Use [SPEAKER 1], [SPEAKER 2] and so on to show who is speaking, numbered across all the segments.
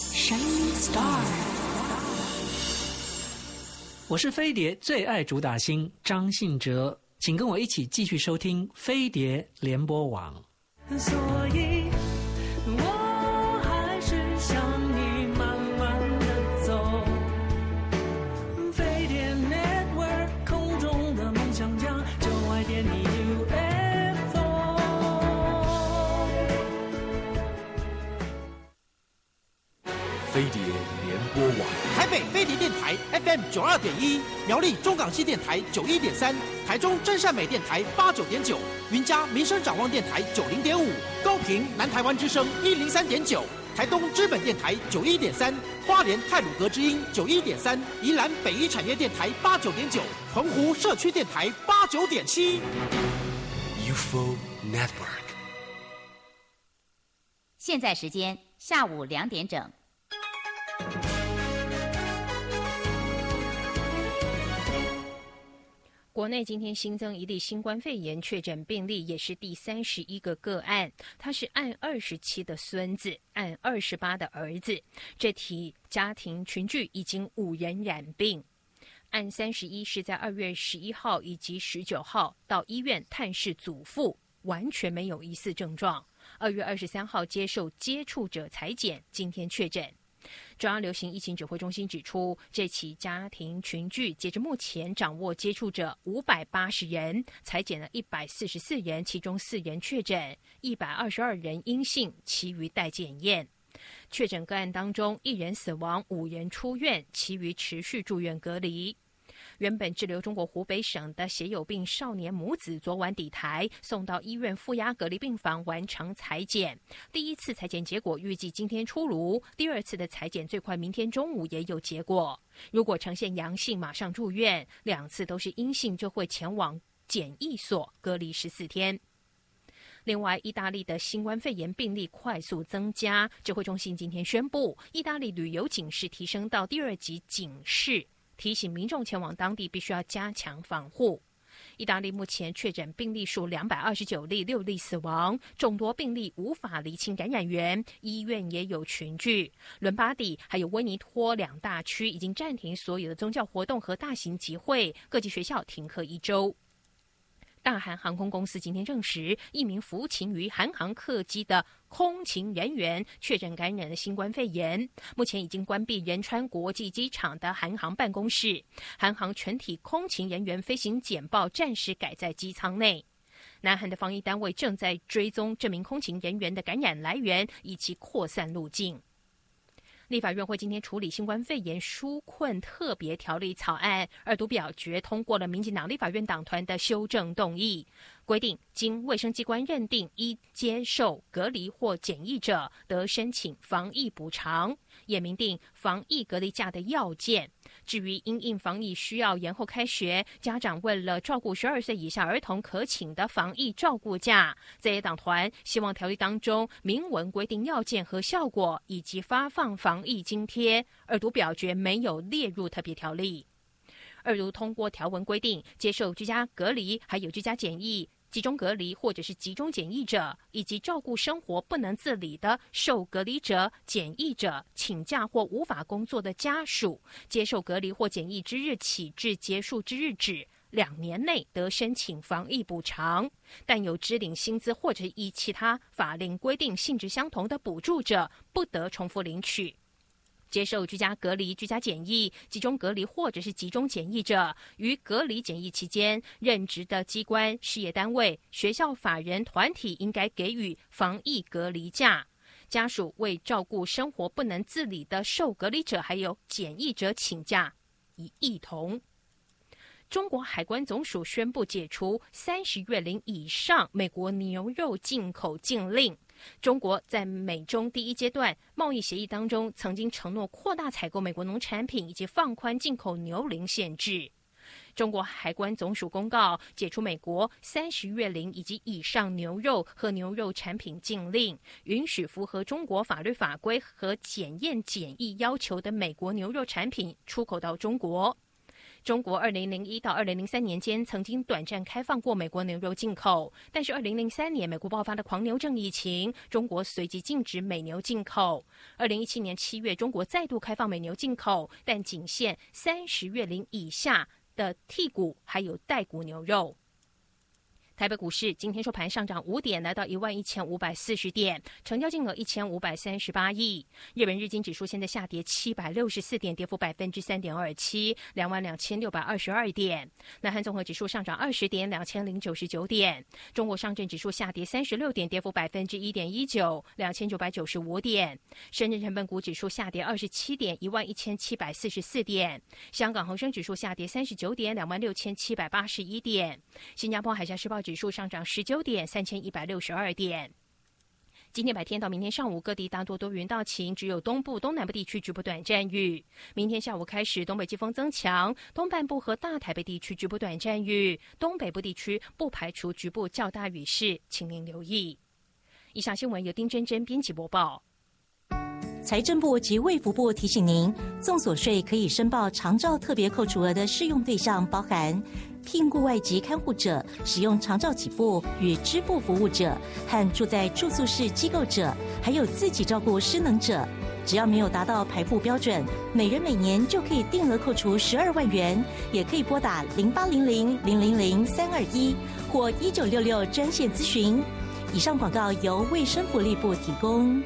[SPEAKER 1] Shining Star。
[SPEAKER 2] 我是飞碟最爱主打星张信哲，请跟我一起继续收听飞碟联播网。
[SPEAKER 3] 所以我还是想你慢慢的走，飞碟 Network 空中的梦想家，就爱点你 UFO。
[SPEAKER 4] 飞碟联播网，
[SPEAKER 5] 台北飞碟电台 FM 92.1，苗栗中港西电台91.3，台中真善美电台89.9，云嘉民生展望电台90.5，高屏南台湾之声103.9，台东知本电台91.3，花莲太鲁阁之音91.3，宜兰北一产业电台89.9，澎湖社区电台89.7。
[SPEAKER 4] UFO Network。
[SPEAKER 6] 现在时间下午2点整。
[SPEAKER 7] 国内今天新增一例新冠肺炎确诊病例，也是第31个个案。他是案27的孙子，案28的儿子。这起家庭群聚已经5人染病。案31是在2月11号以及19号到医院探视祖父，完全没有疑似症状。2月23号接受接触者采检，今天确诊。中央流行疫情指挥中心指出，这起家庭群聚截至目前掌握接触者580人，采检了144人，其中4人确诊，122人阴性，其余待检验。确诊个案当中，1人死亡，5人出院，其余持续住院隔离。原本滞留中国湖北省的血友病少年母子昨晚抵台，送到医院负压隔离病房完成采检。第一次采检结果预计今天出炉，第二次的采检最快明天中午也有结果。如果呈现阳性，马上住院；2次都是阴性，就会前往检疫所隔离14天。另外，意大利的新冠肺炎病例快速增加，指挥中心今天宣布，意大利旅游警示提升到第2级警示，提醒民众前往当地必须要加强防护。意大利目前确诊病例数229例，6例死亡，众多病例无法厘清感染源，医院也有群聚。伦巴第还有威尼托2大区已经暂停所有的宗教活动和大型集会，各级学校停课1周。大韩航空公司今天证实，一名服勤于韩航客机的空勤人员确诊感染了新冠肺炎，目前已经关闭仁川国际机场的韩航办公室，韩航全体空勤人员飞行简报暂时改在机舱内。南韩的防疫单位正在追踪这名空勤人员的感染来源以及扩散路径。立法院会今天处理新冠肺炎纾困特别条例草案，2读表决通过了民进党立法院党团的修正动议，规定经卫生机关认定依接受隔离或检疫者得申请防疫补偿，也明定防疫隔离假的要件。至于因应防疫需要延后开学，家长为了照顾12岁以下儿童可请的防疫照顾假，在野党团希望条例当中明文规定要件和效果，以及发放防疫津贴。2读表决没有列入特别条例。2读通过条文规定，接受居家隔离还有居家检疫、集中隔离或者是集中检疫者，以及照顾生活不能自理的受隔离者、检疫者、请假或无法工作的家属，接受隔离或检疫之日起至结束之日止2年内得申请防疫补偿，但有支领薪资或者依其他法令规定性质相同的补助者，不得重复领取。接受居家隔离、居家检疫、集中隔离或者是集中检疫者，于隔离检疫期间任职的机关、事业单位、学校法人团体应该给予防疫隔离假。家属为照顾生活不能自理的受隔离者还有检疫者请假，一同。中国海关总署宣布解除30月龄以上美国牛肉进口禁令。中国在美中第1阶段贸易协议当中曾经承诺扩大采购美国农产品以及放宽进口牛龄限制。中国海关总署公告，解除美国30月龄以及以上牛肉和牛肉产品禁令，允许符合中国法律法规和检验检疫要求的美国牛肉产品出口到中国。 中国2001到2003年间曾经短暂开放过美国牛肉进口，但是2003年美国爆发的狂牛症疫情，中国随即禁止美牛进口。2017年7月，中国再度开放美牛进口，但仅限30月龄以下的剔骨还有带骨牛肉。台北股市今天收盘上涨5点，来到11540点，成交金额1538亿。日本日经指数现在下跌764点，跌幅3.27%， 22,622点。南韩综合指数上涨20点，2099点。中国上证指数下跌36点，跌幅1.19%， 2995点。深圳成分股指数下跌27点，11744点。香港恒生指数下跌39点，26781点。新加坡海峡时报指数上涨19点，3162点。今天白天到明天上午，各地大多多云到晴，只有东部、东南部地区局部短暂雨。明天下午开始，东北季风增强，东半部和大台北地区局部短暂雨，东北部地区不排除局部较大雨势，请您留意。以上新闻由丁真真编辑播报。
[SPEAKER 1] 财政部及卫福部提醒您，综所税可以申报长照特别扣除额的适用对象包含聘雇外籍看护者、使用长照给付与支付服务者和住在住宿式机构者，还有自己照顾失能者。只要没有达到排付标准，每人每年就可以定额扣除12万元，也可以拨打0800-000-321或1966专线咨询。以上广告由卫生福利部提供。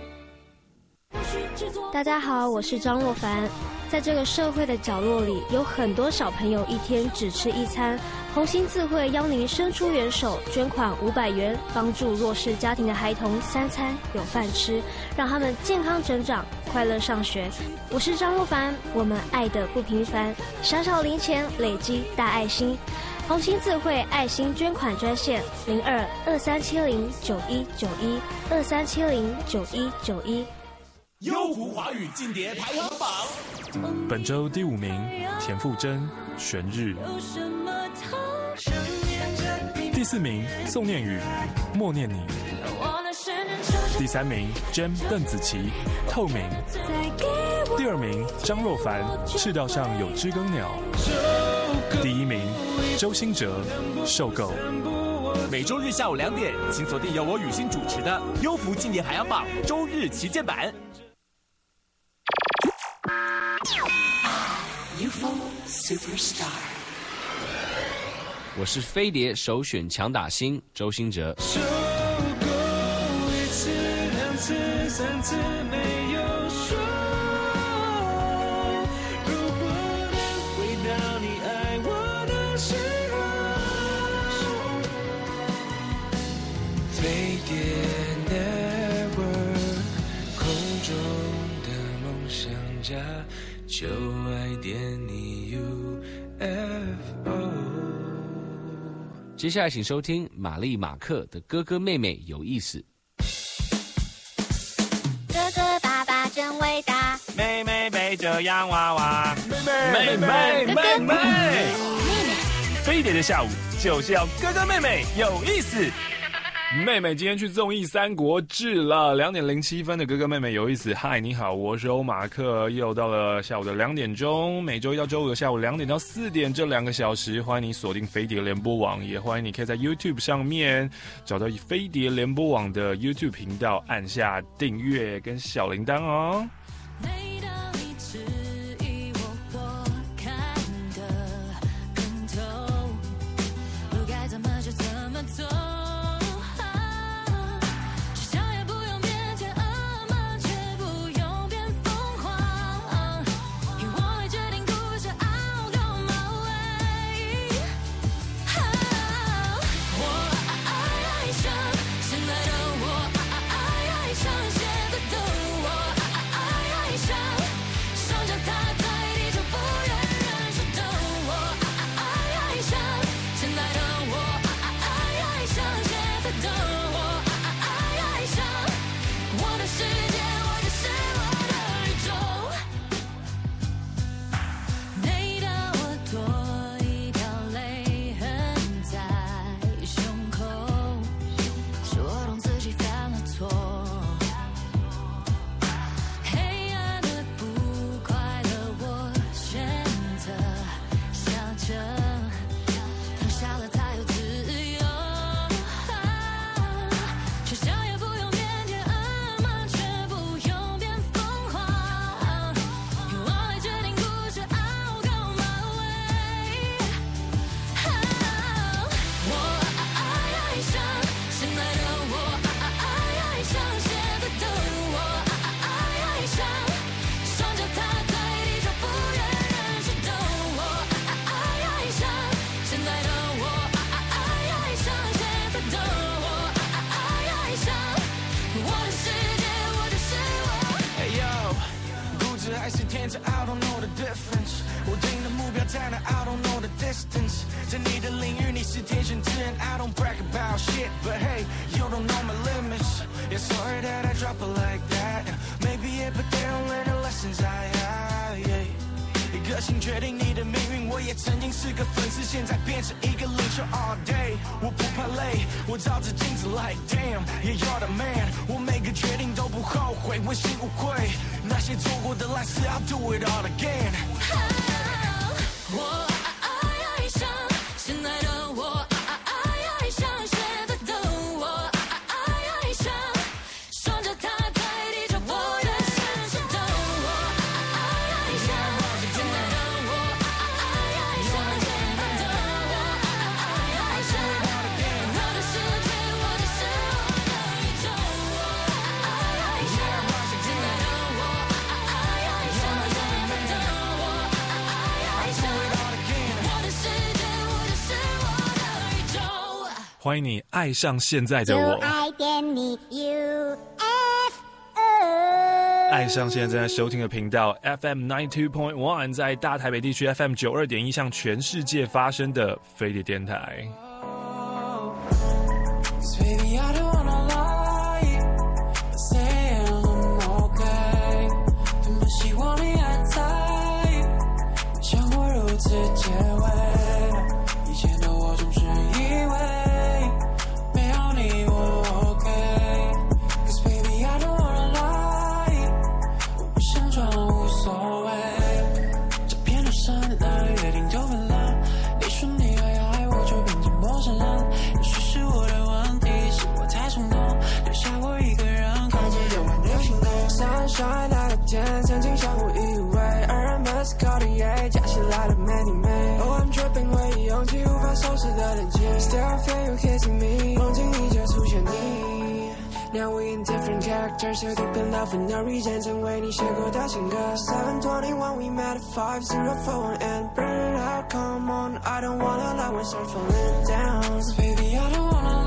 [SPEAKER 8] 大家好，我是张若凡。在这个社会的角落里，有很多小朋友一天只吃一餐。同心自会邀您伸出援手，捐款500元，帮助弱势家庭的孩童3餐有饭吃，让他们健康成长，快乐上学。我是张若凡，我们爱的不平凡，小小零钱累积大爱心。同心自会爱心捐款专线02-2370-9191
[SPEAKER 9] 优福华语劲碟排行榜，
[SPEAKER 10] 本周第5名田馥甄悬日，第4名宋念宇默念你，第3名 Jam 邓紫棋透明，第2名张若凡赤道上有知更鸟，第1名周兴哲受够。
[SPEAKER 9] 每周日下午2点，请锁定由我雨欣主持的优福劲碟排行榜周日旗舰版。
[SPEAKER 4] Superstar， 我是飞碟首选强打星周兴哲。
[SPEAKER 3] 受够1次、2次、3次没有说，如果能回到你爱我的时候。飞碟 Network， 空中的梦想家。就爱点你 UFO。
[SPEAKER 4] 接下来请收听玛丽马克的哥哥妹妹有意思。
[SPEAKER 11] 哥哥爸爸真伟大，
[SPEAKER 9] 妹妹背着洋娃娃，
[SPEAKER 10] 妹妹，飞碟的下午就是要哥哥妹妹有意思。妹妹今天去综艺《三国志》了，2点07分的哥哥妹妹有意思。嗨，你好，我是欧马克，又到了下午的2点钟，每周一到周五的下午2点到4点这2个小时，欢迎你锁定飞碟联播网，也欢迎你可以在 YouTube 上面找到飞碟联播网的 YouTube 频道，按下订阅跟小铃铛哦。
[SPEAKER 12] 是天真 I don't know the difference 我定的目标在哪 I don't know the distance 在你的领域你是天选之人 I don't brag about shit But hey you don't know my limits Yeah sorry that I drop it like that Maybe it but they don't learn the lessons I have yeah 一个心决定你的命运我也曾经是个粉丝现在变成一个领袖 all day 我不怕累我照着镜子 like damn Yeah you're the man 我每个决定都不后悔问心无愧那些做过的烂事 I'll do it all again
[SPEAKER 3] 我爱上现在的我爱上现在的我爱上双脚踏在地球我的身上的我爱上现在的我爱上现在的我爱上我的世界我的是我的宇宙我爱上现在的我爱上现在的我爱上
[SPEAKER 10] 欢迎你爱上现在的我，
[SPEAKER 11] 爱点你 UFO，
[SPEAKER 10] 爱上现在正在收听的频道 FM 92.1， 在大台北地区 FM 92.1，向全世界发声的飞碟电台。
[SPEAKER 12] Baby, I don't wanna lie, but say I'm okay. 多么希望你还在，像我如此结尾。以前的我总是以为没有你我 OK。Cause baby, I don't wanna lie, 我不想装无所谓。这片路上的那约定都变了，你说你爱我就变成陌生人，也许是我的问题。太冲动，留下我一个人看着夜晚的星空。Sunshine 那个天，曾经相互依偎，而人们是靠的夜，加起来的美你美。Oh I'm dripping， 回忆涌起无法收拾的恋情。Still feel you kissing me， 梦境依旧出现你。Now we in different characters, so deep in love with no reason， 成为你写过的情歌。721 we met at 5041 and burn it out. Come on, I don't wanna lie when start falling down. So baby, I don't wanna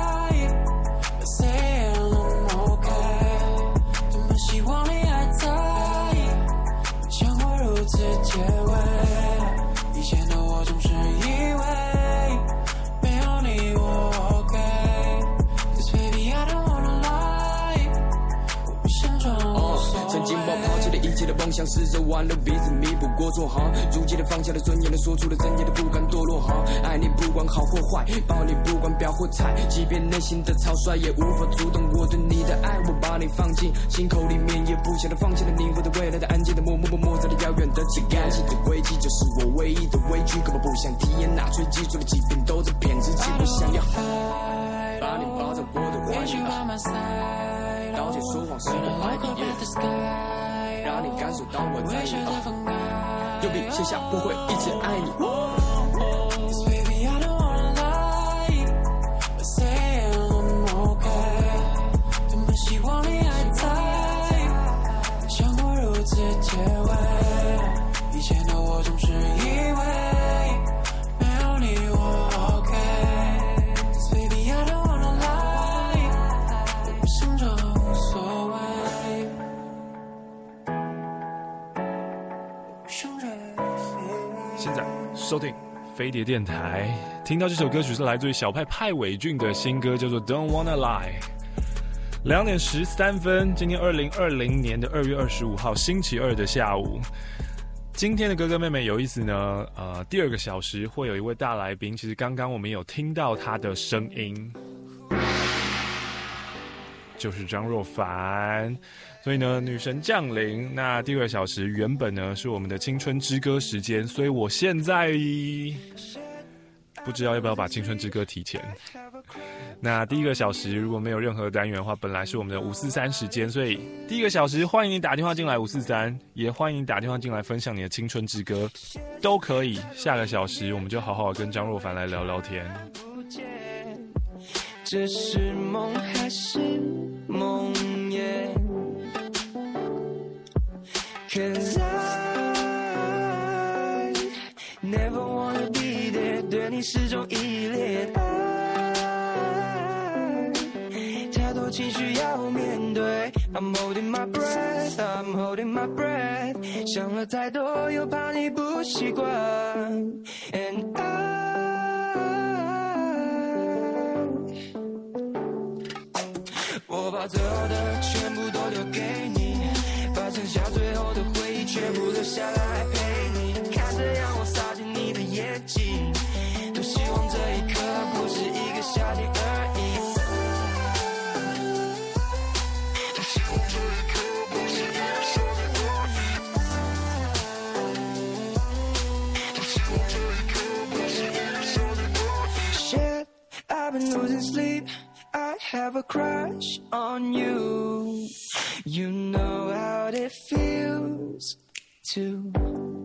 [SPEAKER 12] lie.Say I'm okay， 多么希望你还在，像我如此结尾。以前的我总是以为没有你我 OK。Cause baby I don't wanna lie， 我不想装无所谓。曾经我抛弃了一切的梦想，试着挽留彼此弥补过错。如今的放下了尊严的，说出了真言的，不敢堕落。爱你不管好或坏，抱你不管表或态，即便内心的草率，也无法阻挡我对你的爱。我把你放进心口里面，也不想的放弃了你。我的未来的安静的默在了遥远的只感情的轨迹，就是我唯一的畏惧，根本不想体验那最基础的，即便都在骗自己。我想要把你抱在我的怀里，了解说谎是我爱你，让你感受到我在意。用笔写下我会一直爱你。Cause baby I don't wanna lie, but say I'm okay。多么希望你还在，像我如此结尾。以前的我总是以为没有你我 OK。Cause baby I don't wanna lie， 我不想装无所谓。
[SPEAKER 10] 现在收听飞碟电台，听到这首歌曲是来自于小派派伟俊的新歌，叫做 Don't Wanna Lie。2点13分，今天2020年的2月25号星期二的下午。今天的哥哥妹妹有意思呢，第2个小时会有一位大来宾，其实刚刚我们有听到他的声音，就是张若凡。所以呢，女神降临。那第2个小时原本呢是我们的青春之歌时间，所以我现在不知道要不要把青春之歌提前。那第1个小时如果没有任何单元的话，本来是我们的543时间，所以第1个小时欢迎你打电话进来543，也欢迎你打电话进来分享你的青春之歌，都可以。下个小时我们就好好跟张若凡来聊聊天。
[SPEAKER 12] 这是梦还是梦魇？ Cause I never wanna be there， 对你始终依恋。爱太多情绪要面对， I'm holding my breath, I'm holding my breath 想了太多又怕你不习惯 And我把最好的全部都留给你把剩下最后的回忆全部留下来陪你看着阳光洒进你的眼睛多希望这一刻不是一个夏天而已多希望这一刻不是一个夏天而已多希望这一刻不是一个夏天而已 Shit, I've been losing sleep I have a crush on you You know how it feels to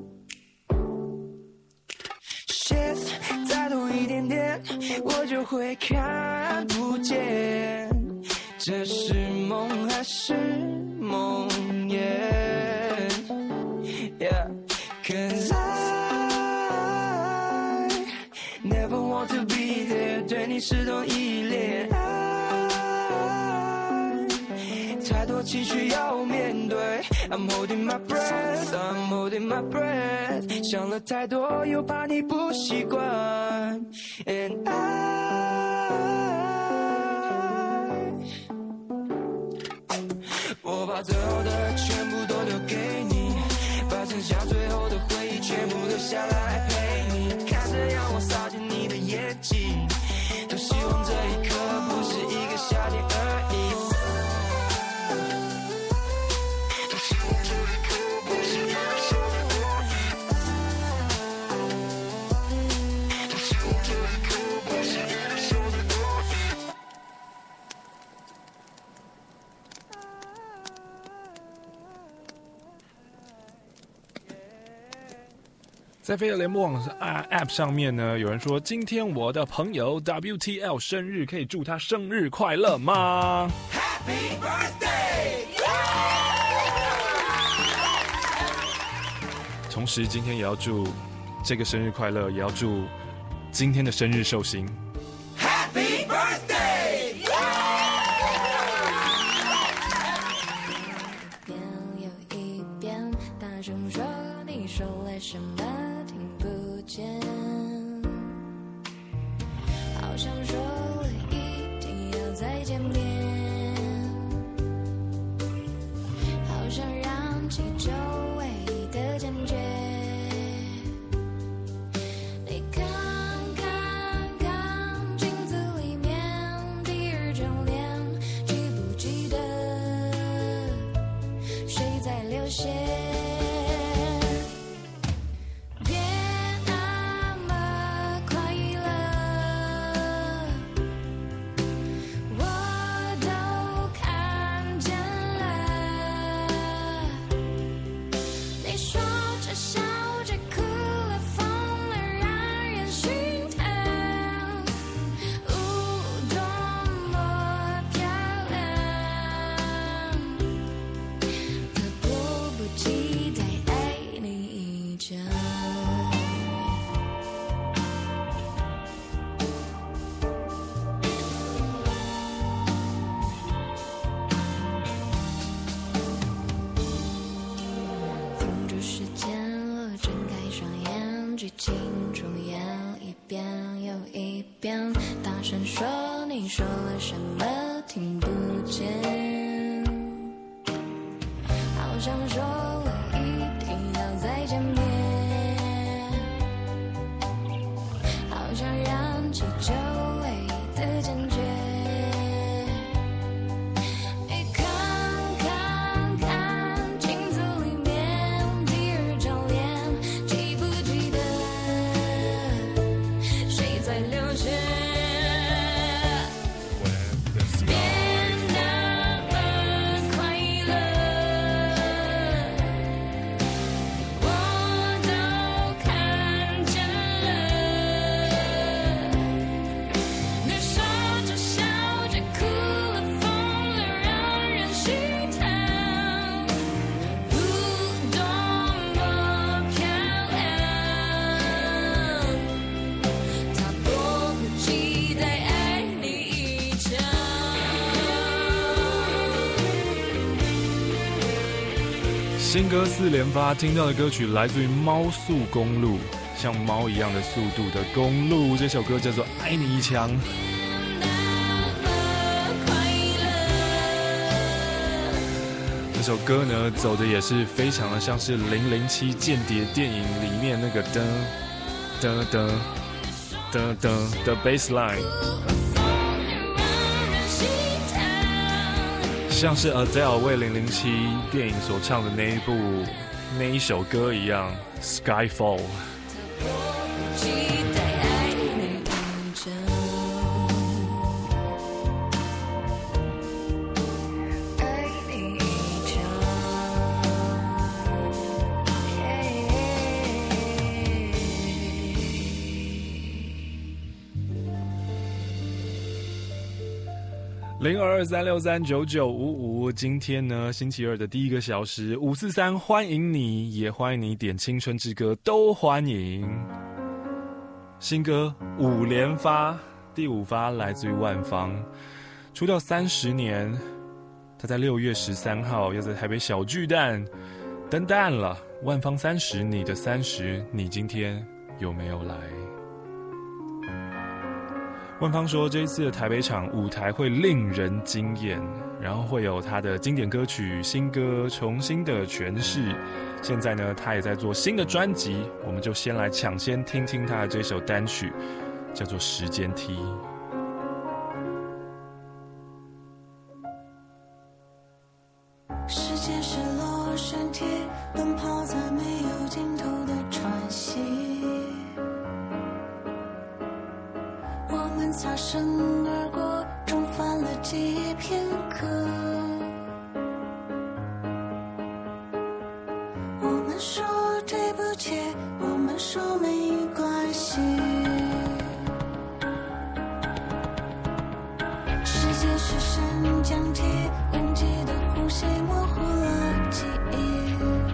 [SPEAKER 12] Shit 再多一点点我就会看不见这是梦还是梦魇 Yeah Cause I never want to be there 对你始终依恋太多情绪要面对 I'm holding my breath, I'm holding my breath 想了太多又怕你不习惯 And我把最好的全部都留给你把剩下最后的回忆全部留下来陪你看着阳光洒进你的眼睛多希望这一刻不是一个夏天而已
[SPEAKER 10] 在飞碟联播网App 上面呢，有人说今天我的朋友 WTL 生日，可以祝他生日快乐吗
[SPEAKER 12] Happy birthday
[SPEAKER 10] 同时今天也要祝这个生日快乐，也要祝今天的生日寿星
[SPEAKER 12] Happy birthday
[SPEAKER 13] 一遍又一遍大声说你说了什么不见好像说了一定要再见面好想让起周围的坚决你看看看镜子里面第二张脸记不记得谁在流血大声说你说了什么听不见好像说了一定要再见面好想燃起久违的坚决你看看看镜子里面第二张脸记不记得谁在流血
[SPEAKER 10] 新歌4连发，听到的歌曲来自于猫速公路，像猫一样的速度的公路。这首歌叫做《爱你一枪》。这首歌呢，走的也是非常的像是007间谍电影里面那个噔噔噔噔噔的 bass line， 像是 Adele 为007电影所唱的那一首歌一样 Skyfall。0223639955，今天呢星期二的第一个小时543欢迎你，也欢迎你点青春之歌，都欢迎。新歌5连发，第5发来自于万芳，出道30年，他在6月13号要在台北小巨蛋登蛋了。万芳30，你的30，你今天有没有来？万芳说，这一次的台北场舞台会令人惊艳，然后会有他的经典歌曲、新歌重新的诠释。现在呢，他也在做新的专辑，我们就先来抢先听听他的这首单曲，叫做《时间梯》。
[SPEAKER 14] 时间是螺旋体，奔跑在没有尽头的喘息。我们擦身而过，重返了记忆片刻。我们说对不起，我们说没关系。时间是升降梯，拥挤的呼吸模糊了记忆。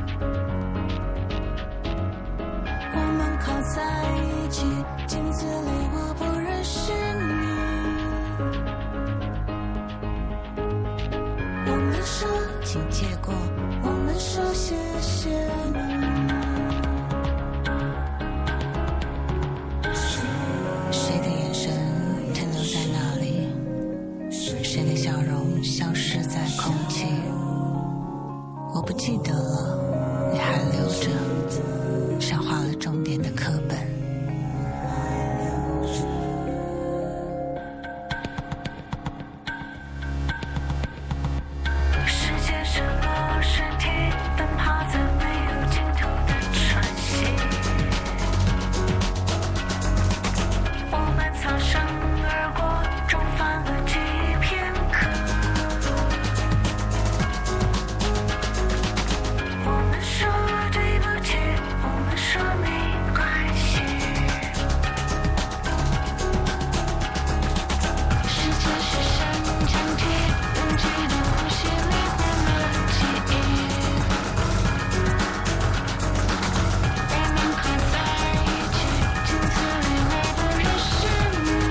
[SPEAKER 14] 我们靠在一起，镜子里我不认识你。我们说请借过，我们说谢谢你。谁的眼神停留在那里？谁的笑容消失在空气？我不记得了，你还留着，像画了重点的课本。时间是螺旋体，奔跑在没有尽头的喘息。我们擦身而过，重返了记忆片刻。我们说对不起，我们说没关系。时间是升降梯，拥挤的呼吸迷惑了记忆。我们靠在一起，镜子里我不认识你。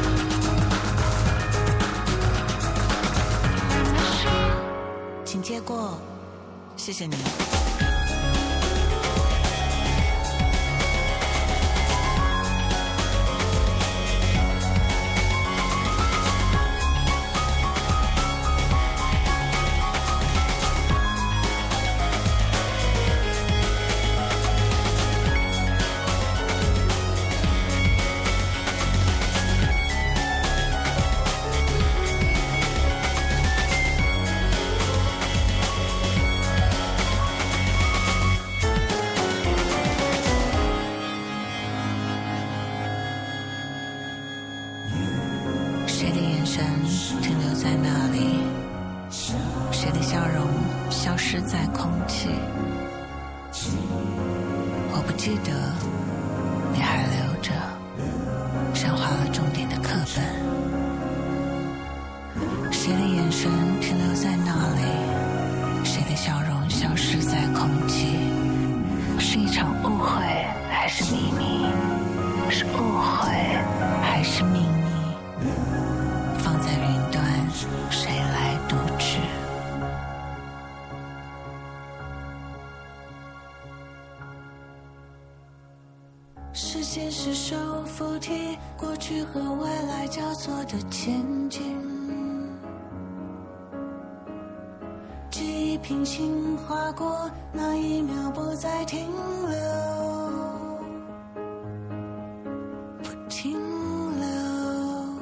[SPEAKER 14] 我们说请借过，谢谢你。谁的眼神停留在那里？谁的笑容消失在空气？我不记得，你还留着，像画了重点的课本。谁的眼神停留在那里？谁的笑容消失在空气？是一场误会还是秘密？是误会还是秘密？放在云端，谁来读制？ 时间是手扶梯，过去和未来交错的前进。记忆平行划过，那一秒不再停留，不停留。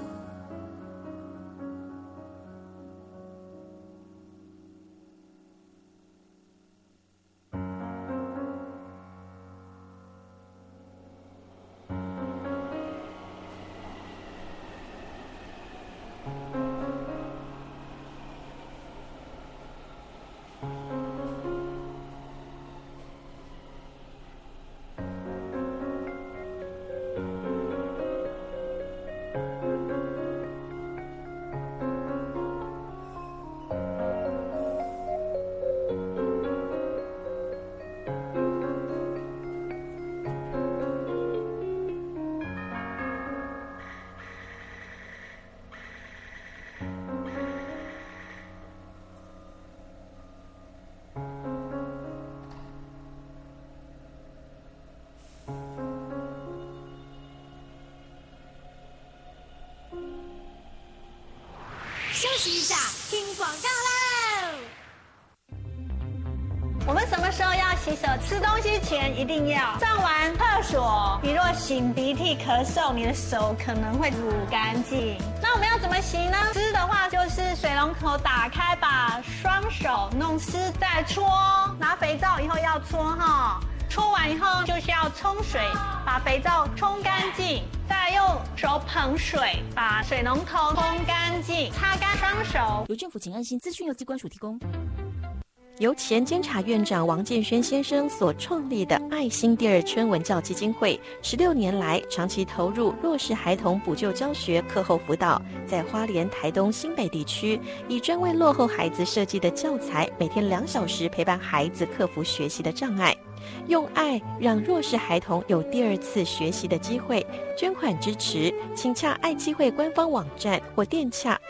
[SPEAKER 15] 休息一下，听广告喽！
[SPEAKER 16] 我们什么时候要洗手？吃东西前一定要上完厕所。你若擤鼻涕、咳嗽，你的手可能会乳干净。那我们要怎么洗呢？湿的话就是水龙头打开，把双手弄湿再搓。拿肥皂以后要搓哈。搓完以后就是要冲水，把肥皂冲干净，再用手捧水把水龙头冲干净，擦干双手。
[SPEAKER 1] 由政府请安心资讯由机关署提供。由前监察院长王建煊先生所创立的爱心第二春文教基金会，16年来长期投入弱势孩童补救教学、课后辅导，在花莲、台东、新北地区，以专为落后孩子设计的教材，每天2小时陪伴孩子克服学习的障碍。用爱让弱势孩童有第二次学习的机会，捐款支持，请洽爱基会官方网站或电洽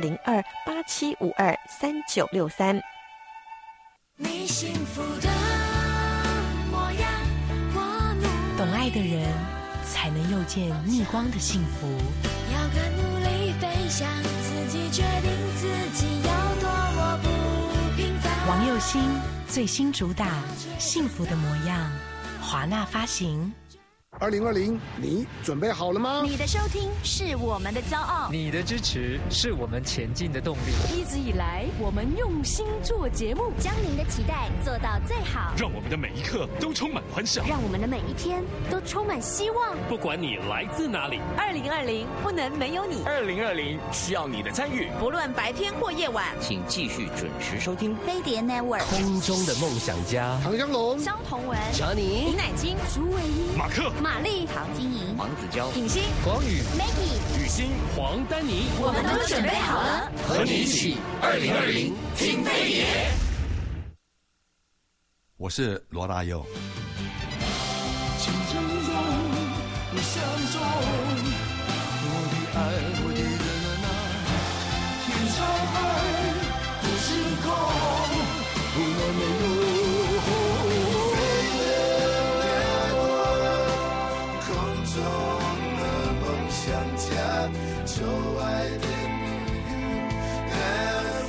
[SPEAKER 1] 0287523963。
[SPEAKER 15] 你幸福的模样，我努
[SPEAKER 17] 懂爱的人才能又见逆光的幸福。
[SPEAKER 15] 要更努力飞翔，自己决定自己要多么不平凡。
[SPEAKER 17] 王佑新最新主打《幸福的模样》，华纳发行。
[SPEAKER 18] 2020，你准备好了吗？
[SPEAKER 15] 你的收听是我们的骄傲，
[SPEAKER 19] 你的支持是我们前进的动力。
[SPEAKER 20] 一直以来，我们用心做节目，
[SPEAKER 15] 将您的期待做到最好，
[SPEAKER 9] 让我们的每一刻都充满欢笑，
[SPEAKER 15] 让我们的每一天都充满希望。
[SPEAKER 9] 不管你来自哪里
[SPEAKER 20] ，2020不能没有你。
[SPEAKER 9] 2020需要你的参与，
[SPEAKER 20] 不论白天或夜晚，
[SPEAKER 21] 请继续准时收听
[SPEAKER 15] 飞碟 Network。
[SPEAKER 21] 空中的梦想家，
[SPEAKER 18] 唐香龙、
[SPEAKER 20] 张同文、
[SPEAKER 21] 查尼、
[SPEAKER 20] 林乃金、
[SPEAKER 15] 朱伟一、
[SPEAKER 9] 马克、
[SPEAKER 15] 玛丽、
[SPEAKER 6] 唐晶莹、
[SPEAKER 21] 黄子佼、
[SPEAKER 20] 品心、
[SPEAKER 9] 黄宇、
[SPEAKER 15] Maggie、
[SPEAKER 9] 雨欣、黄丹妮，
[SPEAKER 20] 我们都准备好了，
[SPEAKER 9] 和你一起2020听飞碟。
[SPEAKER 22] 我是罗大佑。
[SPEAKER 12] 竞争中，我相中，我的爱，我的人啊，天上海，多星空，我没有。就爱的女人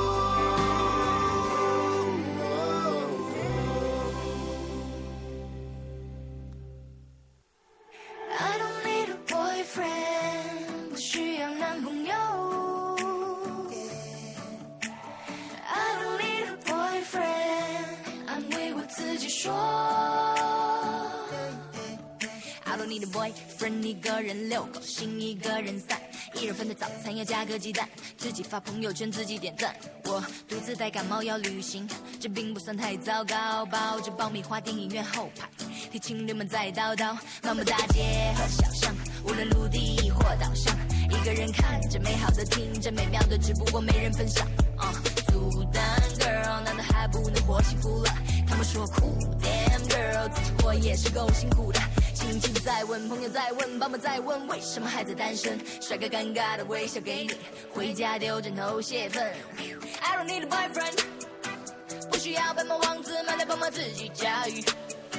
[SPEAKER 15] I don't need a boyfriend， 不需要男朋友。I don't need a boyfriend， 安慰我自己说。I don't need a boyfriend， 一个人遛狗，心一个人散，一人份的早餐要加个鸡蛋，自己发朋友圈自己点赞。我独自带感冒要旅行，这并不算太糟糕，抱着爆米花电影院后排，听情侣们在叨叨，漫步大街和小巷，无论陆地或岛上，一个人看着美好的，听着美妙的，只不过没人分享。孤单 girl 难道还不能活幸福了？他们说酷 damn girl 自己活也是够辛苦的。亲戚在问，朋友在问，爸妈在问，为什么还在单身？帅哥尴尬的微笑给你，回家丢枕头泄愤。I don't need a boyfriend， 不需要白马王子，买来帮忙自己驾驭。就不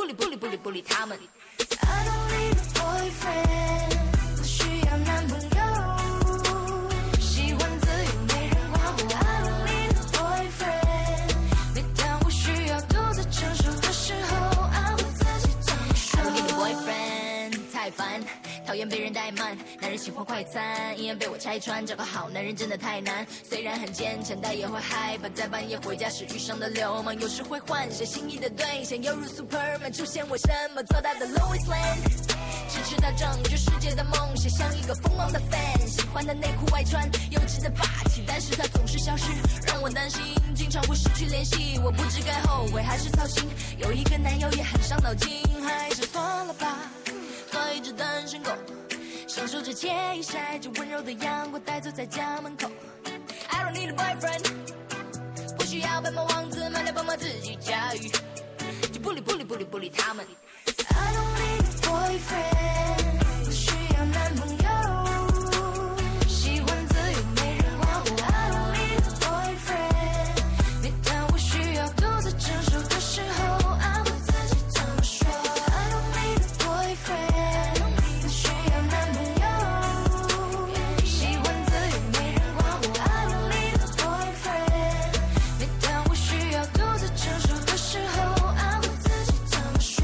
[SPEAKER 15] 不理不理不理不理他们。
[SPEAKER 13] I don't need a boyfriend， 不需要男朋友，喜欢自由没人管我。I don't need a boyfriend， 每当我需要独自承受的时候，安慰自己怎么说
[SPEAKER 15] I don't need a boyfriend， 太烦，讨厌被人怠慢，男人喜欢快餐，依然被我拆穿。找个好男人真的太难，虽然很虔诚，但也会害怕在半夜回家时遇上的流氓。有时会幻想心仪的对象犹如 Superman 出现我身旁，做他的 Lois Lane， 支持他拯救世界的梦想，像一个疯狂的 fan， 喜欢的内裤外穿，幼稚的霸气，但是他总是消失，让我担心，经常会失去联系。我不知该后悔还是操心，有一个男友也很伤脑筋，还是算了吧。做一只单身狗，享受着惬意，晒着温柔的阳光，呆坐在家门口。I don't need a boyfriend， 不需要白马王子，买了宝马自己驾驭，就不理不理不理不理他们。
[SPEAKER 13] I don't need a boyfriend， 不需要男朋友，喜欢自由没人管我。I don't need a boyfriend， 每当我需要独自承受的时候，安慰自己怎么说 I don't need a boyfriend， 不需要男朋友，喜欢自由没人管我。I don't need a boyfriend， 每当我需要独自承受的时候，安慰自己怎么说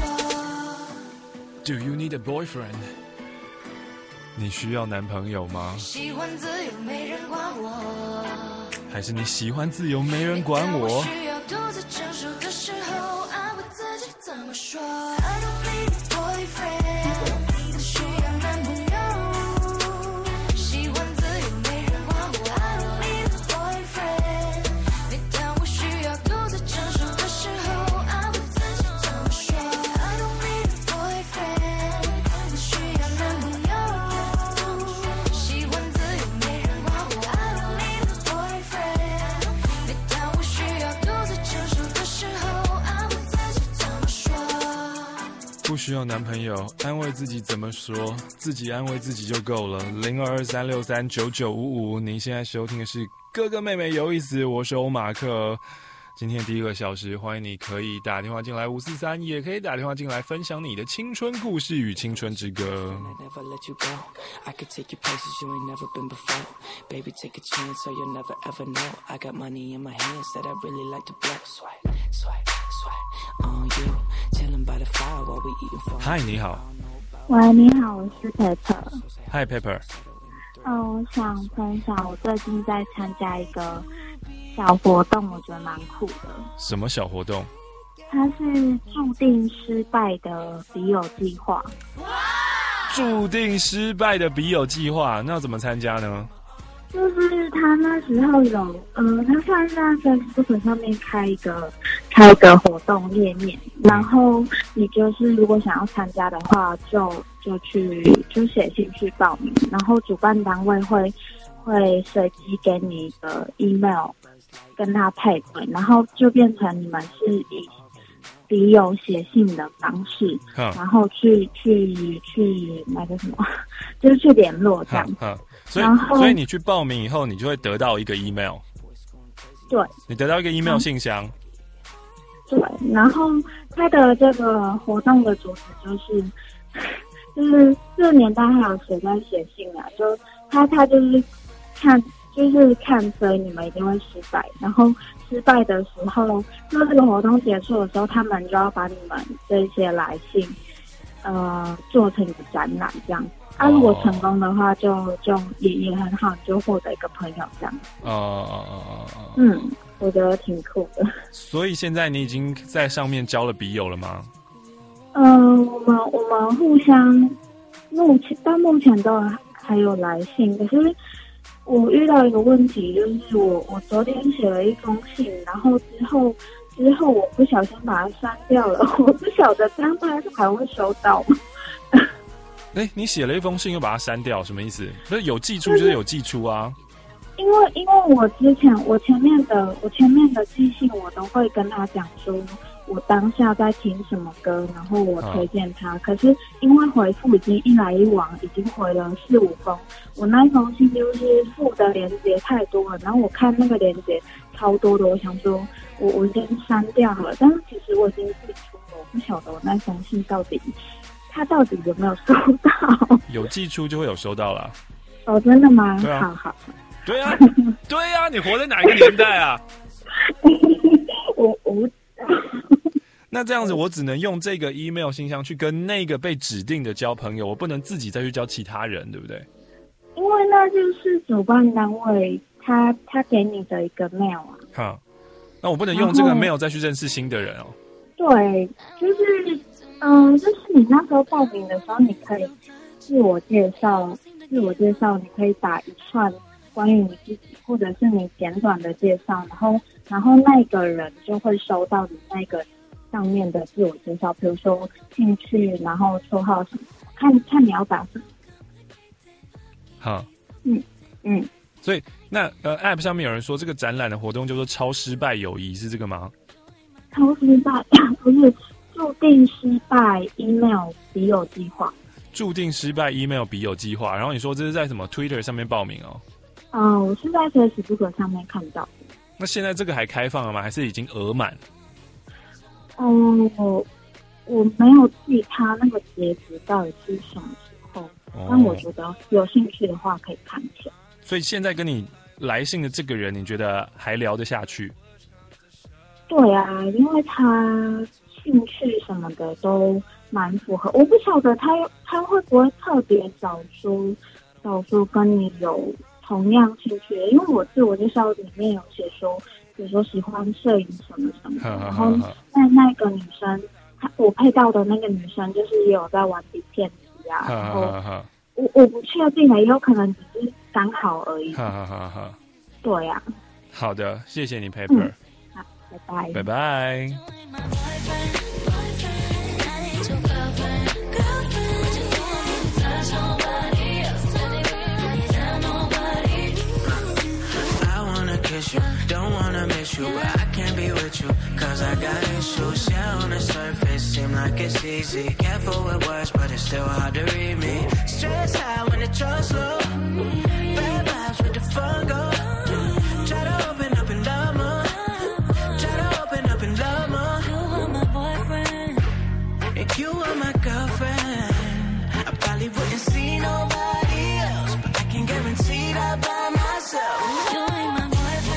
[SPEAKER 10] Do you need a boyfriend？ 你需要男朋友吗？
[SPEAKER 13] 喜欢自由没人管我，
[SPEAKER 10] 还是你喜欢自由没人管我？
[SPEAKER 13] 需要独自承受的时候，安慰自己怎么说 I don't need a boyfriend， 不需要男朋友，喜欢自由没人管我。I don't need a boyfriend， 每当我需要独自承受的时候，安慰自己怎么说 I don't need a boyfriend， 不需要男朋友，喜欢自由没人管我。I don't need a boyfriend， 每当我需要独自承受的时候，安慰自己怎么说
[SPEAKER 10] 不需要男朋友，安慰自己怎么说？自己安慰自己就够了。0223639955，您现在收听的是哥哥妹妹有意思，我是欧马克。今天第一个小时，欢迎你可以打电话进来543，也可以打电话进来分享你的青春故事与青春之歌。
[SPEAKER 12] Never let you go. I could take you places you ain't never been before. Baby, take a chance so you'll never ever know. I got money in my hands that I really like to blow. Swipe, swipe, swipe on you. Chilling by the fire while we eating fun.
[SPEAKER 10] 嗨，你好。
[SPEAKER 2] 喂，你好，我是 Pepper。
[SPEAKER 10] 嗨 Pepper。
[SPEAKER 2] 我想分享我最近在参加一个小活动，我觉得蛮酷的。
[SPEAKER 10] 什么小活动？
[SPEAKER 2] 它是注定失败的笔友计划。
[SPEAKER 10] 注定失败的笔友计划，那要怎么参加呢？
[SPEAKER 2] 就是他那时候有，他算是在 Facebook 上面开一个活动页面，然后你就是如果想要参加的话，就写信去报名，然后主办单位会随机给你一个 email 跟他配对，然后就变成你们是以笔友写信的方式，然后去那个什么，就是去联络这样。
[SPEAKER 10] 所以你去报名以后，你就会得到一个 email。
[SPEAKER 2] 对，
[SPEAKER 10] 你得到一个 email 信箱。
[SPEAKER 2] 对，然后他的这个活动的主旨就是这个年代还有谁在写信啊？就他就是看，所以你们一定会失败。然后失败的时候，就这个活动结束的时候，他们就要把你们这些来信，做成一个展览这样。如果成功的话就也很好，你就获得一个朋友这样。我觉得挺酷的。
[SPEAKER 10] 所以现在你已经在上面交了笔友了吗？
[SPEAKER 2] 我们互相到目前都还有来信，可是我遇到一个问题，就是我昨天写了一封信，然后之后我不小心把它删掉了，我不晓得这样他还会收到吗？
[SPEAKER 10] 你写了一封信又把它删掉，什么意思？不是有寄出就是有寄出啊。
[SPEAKER 2] 因为我前面的寄信我都会跟他讲说我当下在听什么歌，然后我推荐他。可是因为回复已经一来一往，已经回了4-5封，我那一封信就是附的连结太多了，然后我看那个连结超多的，我想说我已经删掉了，但是其实我已经寄出了，我不晓得我那封信他到底有没有收到？
[SPEAKER 10] 有寄出就会有收到啦。
[SPEAKER 2] 哦，真的吗？
[SPEAKER 10] 对啊，
[SPEAKER 2] 好。
[SPEAKER 10] 对啊，对啊，你活在哪一个年代啊？
[SPEAKER 2] 我
[SPEAKER 10] 那这样子，我只能用这个 email 信箱去跟那个被指定的交朋友，我不能自己再去交其他人，对不对？
[SPEAKER 2] 因为那就是主办单位他给你的一个 mail 啊。
[SPEAKER 10] 好，那我不能用这个 mail 再去认识新的人哦。
[SPEAKER 2] 对，就是就是你那时候报名的时候，你可以自我介绍，你可以打一串关于你自己，或者是你简短的介绍，然后那个人就会收到你那个上面的自我介绍，比如说兴趣，然后绰号什么，看你要打什么。
[SPEAKER 10] 好，所以那App 上面有人说这个展览的活动叫做超失败友谊，是这个吗？
[SPEAKER 2] 超失败不是注定失败 email 笔友计划。
[SPEAKER 10] 注定失败 email 笔友计划，然后你说这是在什么 Twitter 上面报名哦？
[SPEAKER 2] 我是在 Facebook 上面看到的。
[SPEAKER 10] 那现在这个还开放了吗？还是已经额满？
[SPEAKER 2] 我没有记他那个截止到底是什么时候，但我觉得有兴趣的话可以看一下。
[SPEAKER 10] 所以现在跟你来信的这个人，你觉得还聊得下去？
[SPEAKER 2] 对啊，因为他兴趣什么的都蛮符合，我不晓得他会不会特别找出跟你有同样兴趣的，因为我自我介绍里面有写说，比如说喜欢摄影什么什么的，然后那个女生，我配到的那个女生就是也有在玩底片机啊，然后我不确定的，也有可能只是刚好而已。对呀。
[SPEAKER 10] 好的，谢谢你 Pepper。
[SPEAKER 2] 好，拜拜。
[SPEAKER 10] 拜拜。
[SPEAKER 12] You don't wanna miss you, but I can't be with you, cause I got issues. Yeah, on the surface, seem like it's easy. Careful with words, but it's still hard to read me. Stress high when the trust low. Bad vibes with the fun go. Try to open up and love more. Try to open up and love more. You are my boyfriend, and you are my girlfriend. I probably wouldn't see nobody else, but I can guarantee that by myself. You ain't my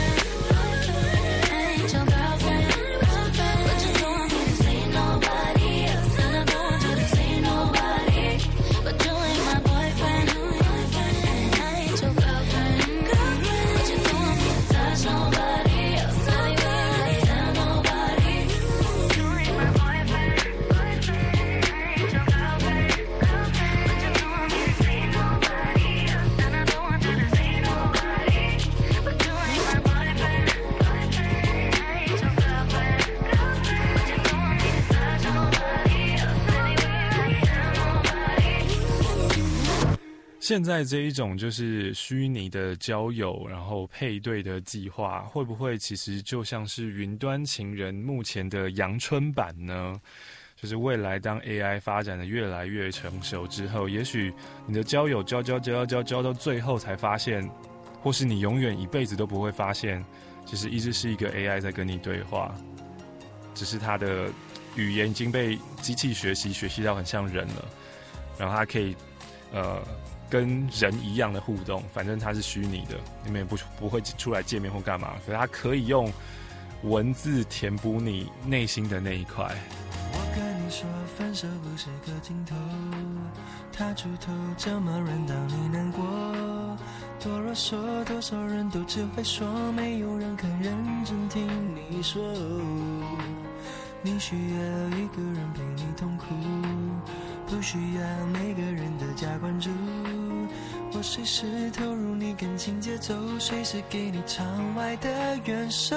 [SPEAKER 10] 现在这一种就是虚拟的交友，然后配对的计划，会不会其实就像是云端情人目前的阳春版呢？就是未来当 AI 发展的越来越成熟之后，也许你的交友交到最后才发现，或是你永远一辈子都不会发现，其实一直是一个 AI 在跟你对话，只是它的语言已经被机器学习到很像人了，然后它可以跟人一样的互动，反正它是虚拟的，你们也不会出来见面或干嘛，可是它可以用文字填补你内心的那一块。
[SPEAKER 12] 我跟你说，分手不是个镜头，踏出头怎么轮到你难过？多啰嗦，多少人都只会说，没有人肯认真听你说。你需要一个人陪你痛苦，不需要每个人的加关注。我随时投入你感情节奏，随时给你场外的援手。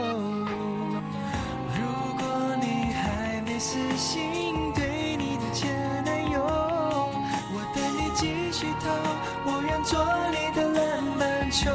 [SPEAKER 12] 如果你还没死心对你的前男友，我等你继续投，我愿做你的篮板球。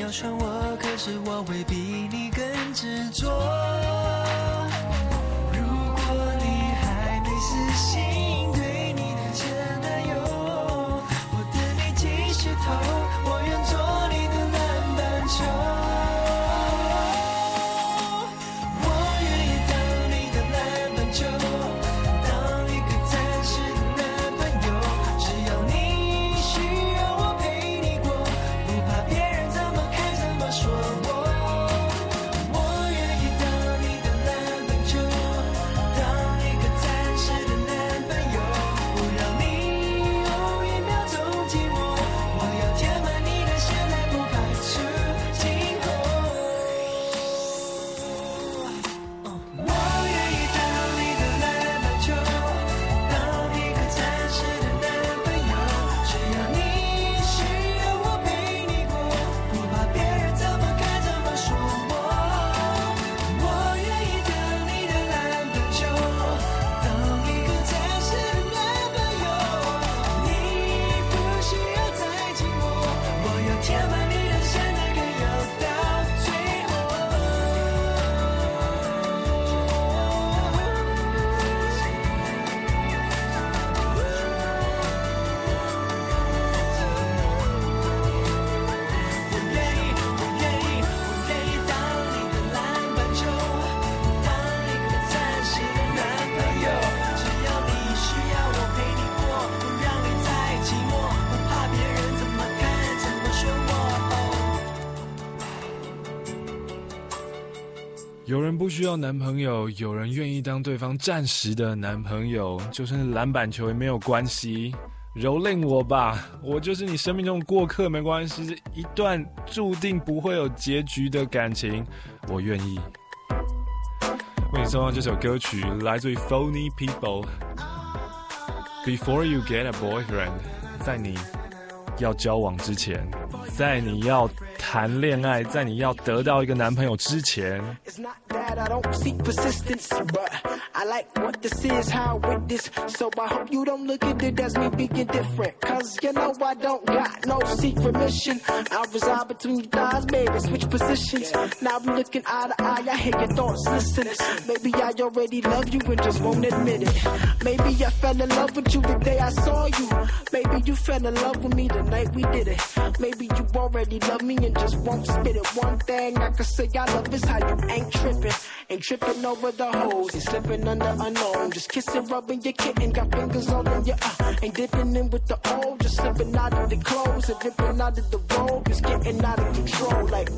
[SPEAKER 12] 要劝我，可是我会比你更执着。如果你还没死心，对你的前男友，我等你继续投，我愿做你的南半球。我愿意当你的南半球，当一个暂时的男朋友，只要你需要我陪你过，不怕别人怎么看怎么说我。我愿意当你的南半球，当一个暂时的男朋友，不让你有一秒钟寂寞。我要填满你的现在，不排除今后。我愿意当你的南半球，当一个暂时的男朋友，只要你需要我陪你过，不怕别人怎么看怎么说我。我愿意当你的南半球，当一个暂时的男朋友，你不需要再寂寞，我要填满你的现在，更要到最后。我愿意当你的南半球，当一个暂时的男朋友，只要你需要我陪你过，不让你再寂寞，不怕别人怎么看怎么说我。
[SPEAKER 10] 有人不需要男朋友，有人愿意当对方暂时的男朋友，就算是篮板球也没有关系。蹂躏我吧，我就是你生命中的过客，没关系。一段注定不会有结局的感情，我愿意。为你送上这首歌曲，来自于 Phony People。Before you get a boyfriend， 在你要交往之前，在你要谈恋爱，在你要得到一个男朋友之前。
[SPEAKER 5] It's not that I don't seek persistence, but I like what this is, how I witness. So I hope you don't look at it as me being different, cause you know I don't got no secret mission. I reside between your thighs, baby, switch positions. Now we looking eye to eye, I hear your thoughts, listen. Maybe I already love you and just won't admit it. Maybe I fell in love with you the day I saw you. Maybe you fell in love with me the night we did it. Maybe you already love me and just won't spit it. One thing I can say I love is how you ain't tripping. Ain't tripping over the hoes, ain't slipping under unknown. Just kissing, rubbing your kitten, got fingers all in your ain't dipping in with the old, just slipping out of the clothes and dipping out of the robe. It's getting out of control, like.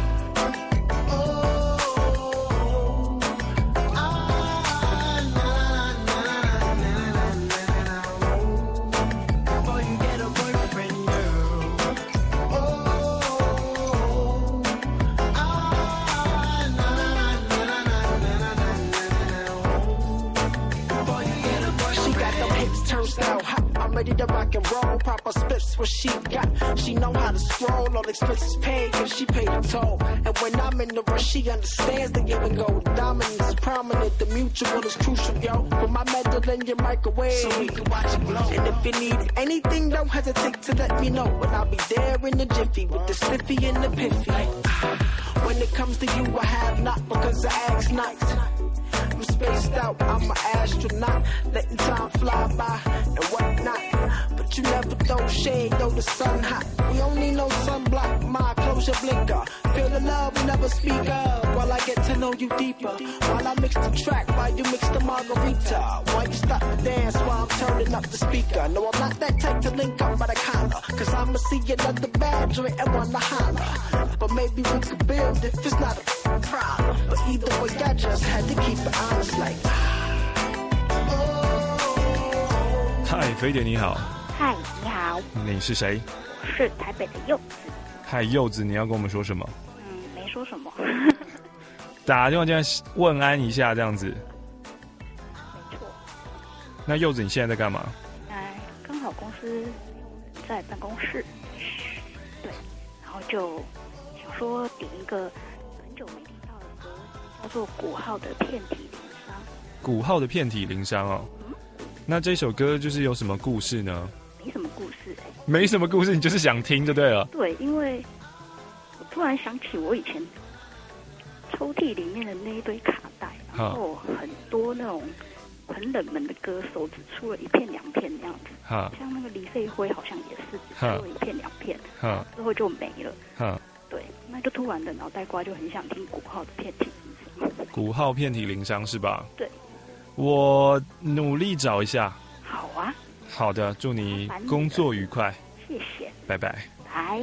[SPEAKER 5] I'm ready to rock and roll, proper splits what she got. She know how to scroll, all expenses paid, cause she paid the toll. And when I'm in the rush, she understands the give and go. The dominance is prominent, the mutual is crucial, yo. Put my metal in your microwave, so we can watch it glow. And if you need anything, don't hesitate to let me know. And I'll be there in the jiffy, with the stiffy and the piffy. When it comes to you, I have not, because I ask nice. I'm spaced out, I'm an astronaut, letting time fly by and whatnot. But you never throw shade, though the sun hot. We don't need no sunblock, my close your blinker. Feel the love, we never speak of. While I get to know you deeper, while I mix the track, while you mix the margarita. While you stop the dance, while I'm turning up the speaker. No, I'm not that type to link up by the collar, cause I'ma see another bad joint and wanna holler. But maybe we could build if it's not a problem. But either way, I just had to keep it honest like.
[SPEAKER 10] 嗨，飞碟你好。
[SPEAKER 2] 嗨，你好。
[SPEAKER 10] 你是谁？
[SPEAKER 2] 我是台北的柚子。
[SPEAKER 10] 嗨，柚子，你要跟我们说什么？
[SPEAKER 2] 没说什么。
[SPEAKER 10] 打电话进来问安一下，这样子。
[SPEAKER 2] 没错。
[SPEAKER 10] 那柚子，你现在在干嘛？
[SPEAKER 2] 刚好公司在办公室，对，然后就想说点一个很久没听到的歌，叫做《鼓号的遍体鳞伤》。
[SPEAKER 10] 鼓号的遍体鳞伤哦。那这首歌就是有什么故事呢？
[SPEAKER 2] 没什么故事
[SPEAKER 10] 没什么故事，你就是想听就对了。
[SPEAKER 2] 对，因为我
[SPEAKER 7] 突然想起我以前抽屉里面的那一堆卡带，然后很多那种很冷门的歌手只出了1片2片那样子，像那个李费辉好像也是只出了1片2片，之后就没了。对，那就突然的脑袋瓜就很想听鼓号的遍体鳞伤。
[SPEAKER 10] 鼓号遍体鳞伤是吧？
[SPEAKER 7] 对，
[SPEAKER 10] 我努力找一下。
[SPEAKER 7] 好啊。
[SPEAKER 10] 好的，祝你工作愉快。
[SPEAKER 7] 谢谢。
[SPEAKER 10] 拜拜。
[SPEAKER 7] 拜。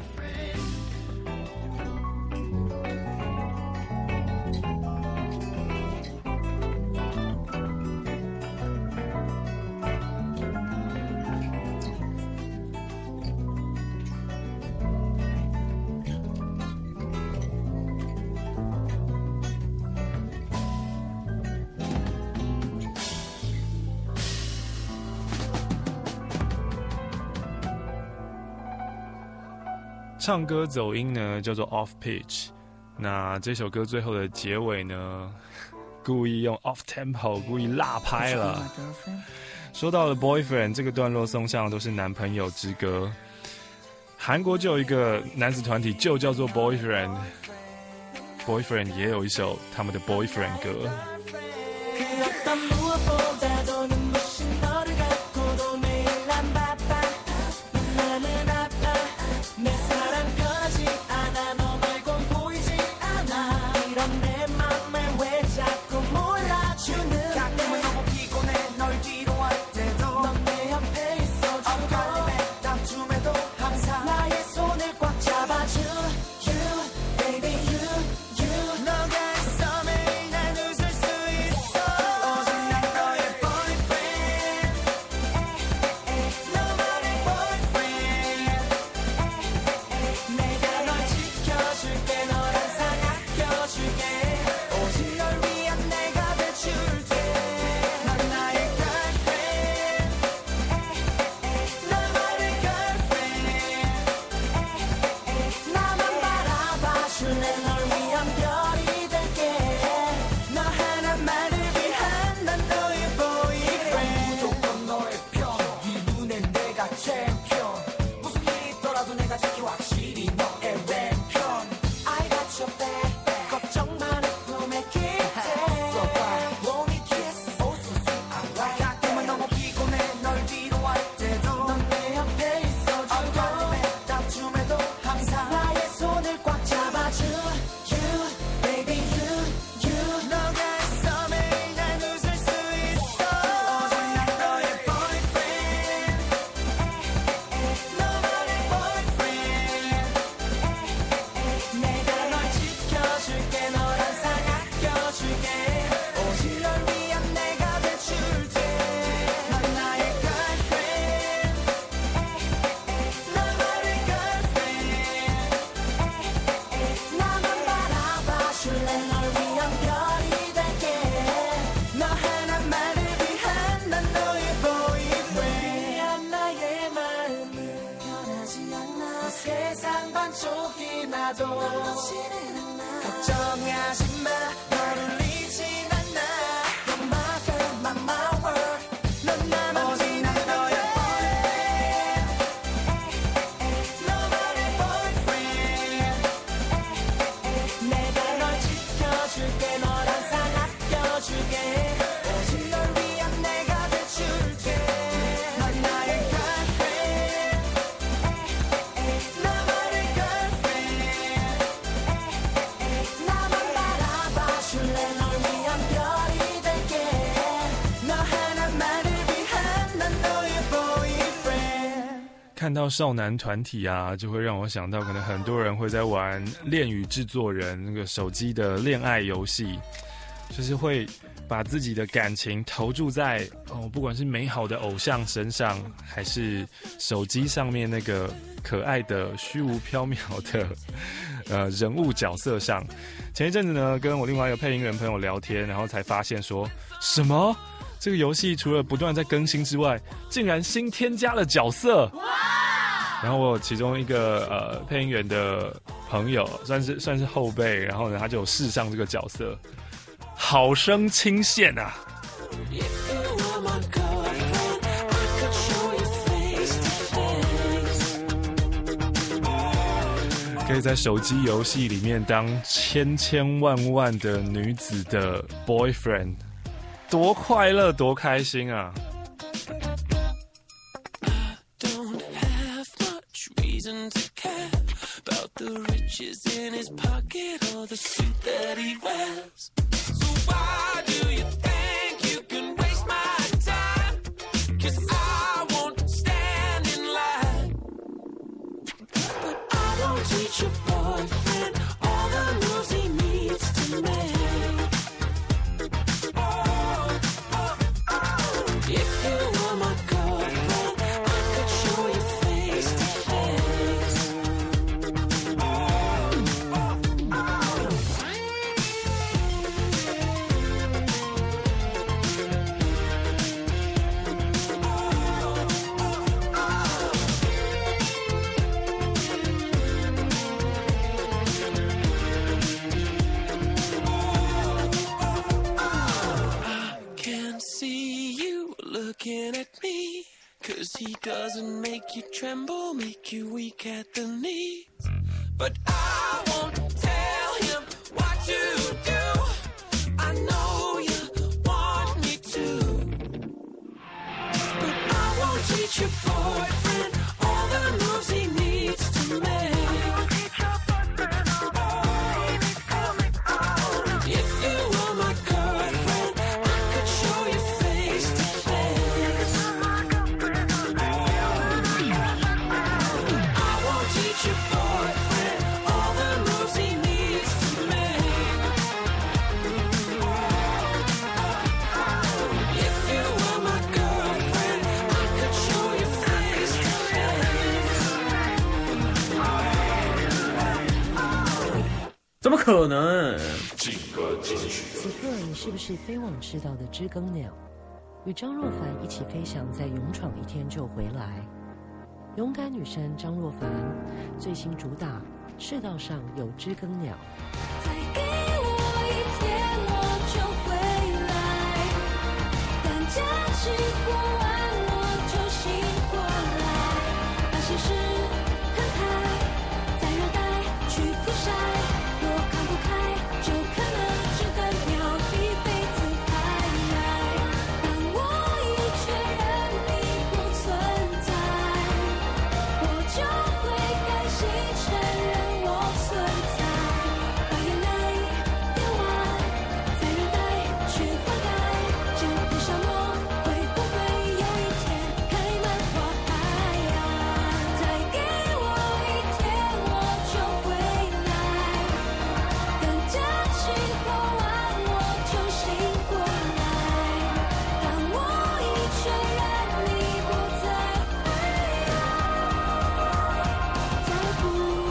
[SPEAKER 10] 唱歌走音呢叫做 off pitch， 那这首歌最后的结尾呢，故意用 off tempo， 故意落拍了。说到了 boyfriend 这个段落，送上的都是男朋友之歌。韩国就有一个男子团体就叫做 boyfriend，boyfriend 也有一首他们的 boyfriend 歌。看到少男团体啊，就会让我想到，可能很多人会在玩恋与制作人那个手机的恋爱游戏，就是会把自己的感情投注在不管是美好的偶像身上，还是手机上面那个可爱的虚无缥缈的人物角色上。前一阵子呢，跟我另外一个配音员朋友聊天，然后才发现说什么这个游戏除了不断在更新之外，竟然新添加了角色。然后我有其中一个配音员的朋友，算是后辈，然后呢，他就有试上这个角色，好生亲线啊！ 可以在手机游戏里面当千千万万的女子的 boyfriend， 多快乐多开心啊
[SPEAKER 12] Don't have much reason to care about the riches in his pocket or the suit that he wears. So why do you think you can waste my time? 'Cause I won't stand in line. But I won't teach your boyfriend all the moves he needs to make. Oh, oh, oh. If you were my girlfriend, I could show you face to face. Oh, oh, oh. Can see you looking at me, 'cause he doesn't make you tremble, make you weak at the knees. But I won't tell him what to do. I know you want me to. But I won't teach your boyfriend all the moves he needs to make. If you were my girlfriend, I could show you face to face. I won't teach your boyfriend all the moves he needs to make. If you were my girlfriend, I could show you face to face.
[SPEAKER 4] 怎么可能？
[SPEAKER 17] 此刻你是不是飞往赤道的知更鸟，与张若凡一起飞翔，在勇闯一天就回来？勇敢女神张若凡最新主打《赤道上有知更鸟》。
[SPEAKER 13] 再给我一天，我就回来。等假期过完，我就醒过来。把现实摊开，在热带去曝晒。若看不开，就可能只等鸟一辈子开来。当我已确认你不存在，我就会甘心承认我存在。把眼泪咽完，在热带去灌溉。这片沙漠会不会有一天开满花海呀？再给我一天，我就回来。等假期过完，我就醒过来。当我已确认你不再爱，再不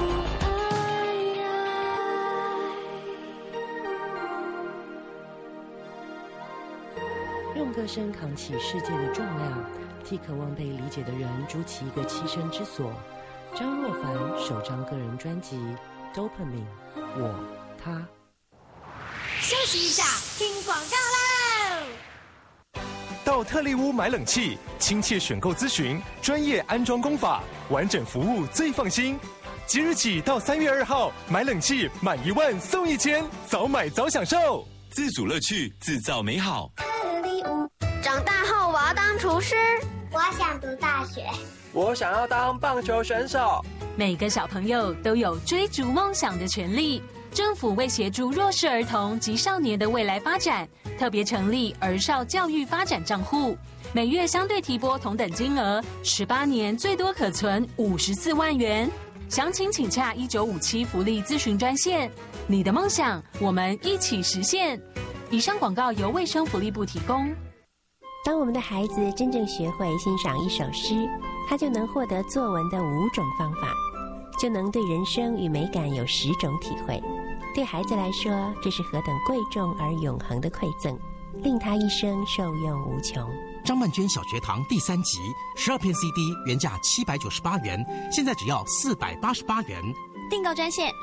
[SPEAKER 17] 用歌声扛起世界的重量，替渴望被理解的人筑起一个栖身之所。张若凡首张个人专辑《Dopamine》，我他。
[SPEAKER 20] 休息一下，听广告喽！
[SPEAKER 9] 到特力屋买冷气，亲切选购咨询，专业安装工法，完整服务最放心。即日起到3月2号，买冷气满1万送1000，早买早享受。
[SPEAKER 8] 自主乐趣，自造美好。
[SPEAKER 11] 长大后我要当厨师，我想读大学，
[SPEAKER 23] 我想要当棒球选手。
[SPEAKER 24] 每个小朋友都有追逐梦想的权利。政府为协助弱势儿童及少年的未来发展，特别成立儿少教育发展账户，每月相对提拨同等金额，18年最多可存54万元。详情请洽1957福利咨询专线。你的梦想，我们一起实现。以上广告由卫生福利部提供。
[SPEAKER 25] 当我们的孩子真正学会欣赏一首诗，他就能获得作文的5种方法，就能对人生与美感有10种体会。对孩子来说，这是何等贵重而永恒的馈赠，令他一生受用无穷。
[SPEAKER 26] 张曼娟小学堂第3集，12片 CD 原价798元，现在只要488元。
[SPEAKER 27] 订购专线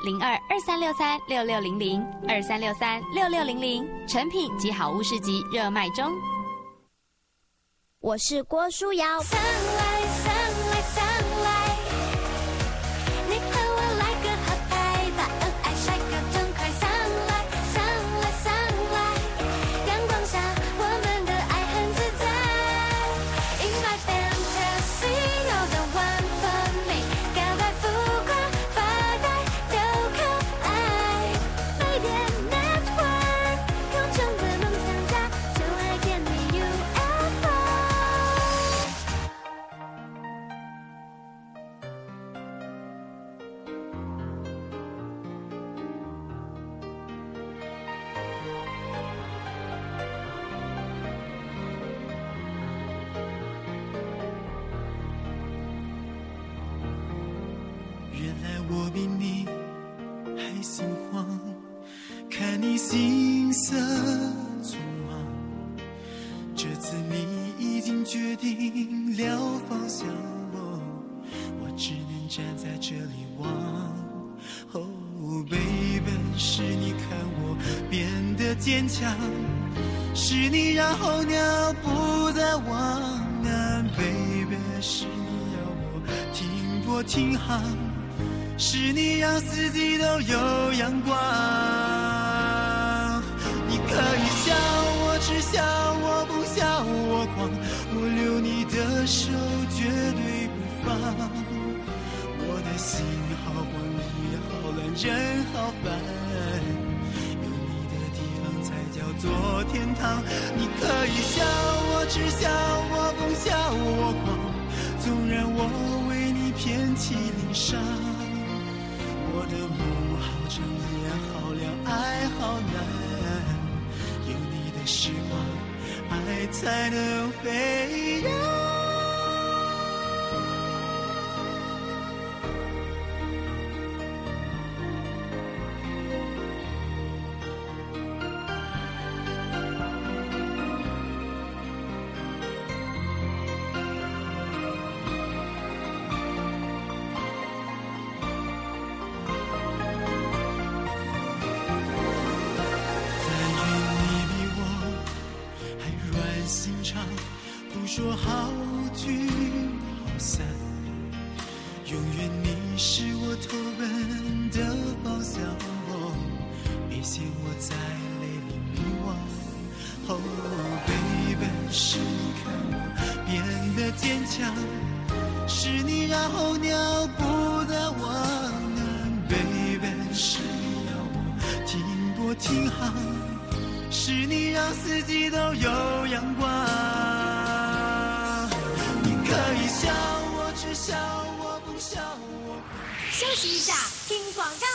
[SPEAKER 27] 02-2363-6600，2363-6600，成品及好物市集热卖中。
[SPEAKER 11] 我是郭书瑶。Sunlight, sunlight, sunlight， 你和我来个合拍。
[SPEAKER 12] 我比你还心慌，看你心色匆忙，这次你已经决定了方向，我只能站在这里望。baby， 是你看我变得坚强，是你让候鸟不再往南 ，baby， 是你要我停泊停航，是你让四季都有阳光。你可以笑我痴笑我不笑我狂，我留你的手绝对不放，我的心好慌你好乱人好烦，有你的地方才叫做天堂。你可以笑我痴笑我疯笑我狂，纵然我为你遍体鳞伤，我的梦好长夜好亮爱好难，有你的时光爱才能飞扬。说好聚好散，永远你是我投奔的方向，别嫌我在泪里迷惘。baby， 是你看我变得坚强，是你让候鸟不再往南 ，baby， 是你要我停泊停航，是你让四季都有阳光。可以笑我痴笑我不笑我。
[SPEAKER 20] 休息一下，听广告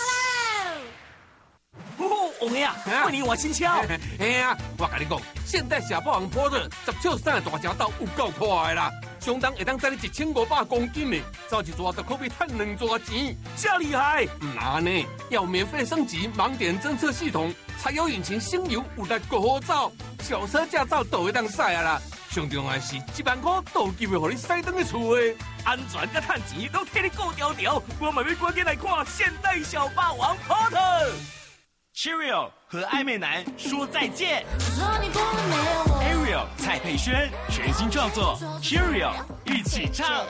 [SPEAKER 20] 喽。
[SPEAKER 1] 王爷啊，过年换新车。哎呀，我跟你讲，现代小霸王Porter 10尺3的大车斗有够快啦，相当会当载你1500公斤的，走一抓就可比赚2抓钱，这厉害！唔难呢，要免费升级盲点侦测系统，柴油引擎省油有力够好走，小车驾照都会当驶啊啦。上重要的是，1万块都有机会让你驶回去厝的，安全甲趁钱都替你顾条条。我们要赶紧来看现代小霸王 Porter。Cheerio 和暧昧男说再见。Ariel 蔡佩轩全新创作 Cheerio 一起唱。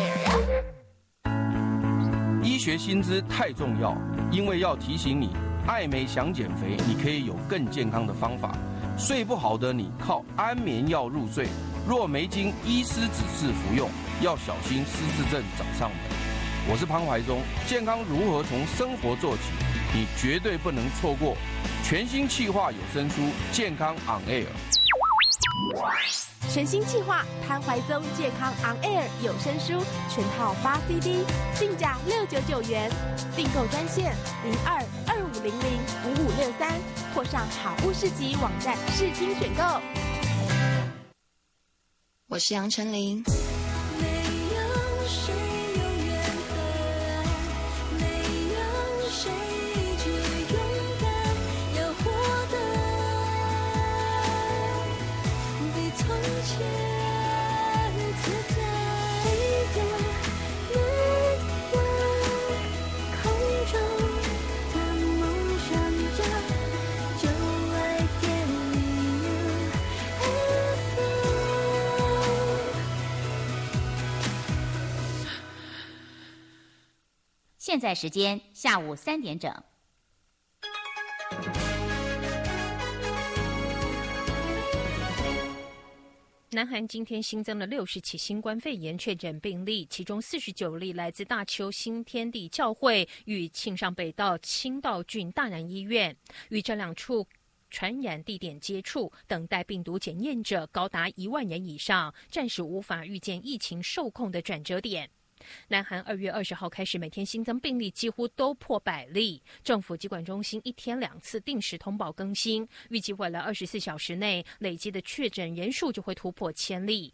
[SPEAKER 3] 医学新知太重要，因为要提醒你，爱美想减肥，你可以有更健康的方法。睡不好的你靠安眠药入睡，若没经医师指示服用，要小心失智症找上门。我是潘怀宗，健康如何从生活做起，你绝对不能错过全新企划有声书《健康 On Air》。
[SPEAKER 4] 全新企划潘怀宗健康 On Air 有声书全套8 CD， 定价699元，订购专线02-2500-5563，或上好物市集网站视听选购。
[SPEAKER 27] 我是杨丞琳。
[SPEAKER 6] 现在时间下午3点整。
[SPEAKER 14] 南韩今天新增了60起新冠肺炎确诊病例，其中49例来自大邱新天地教会与庆尚北道清道郡大南医院，与这2处传染地点接触，等待病毒检验者高达1万人以上，暂时无法预见疫情受控的转折点。南韩2月20号开始，每天新增病例几乎都破100例。政府疾管中心1天2次定时通报更新，预计未来24小时内累积的确诊人数就会突破1000例。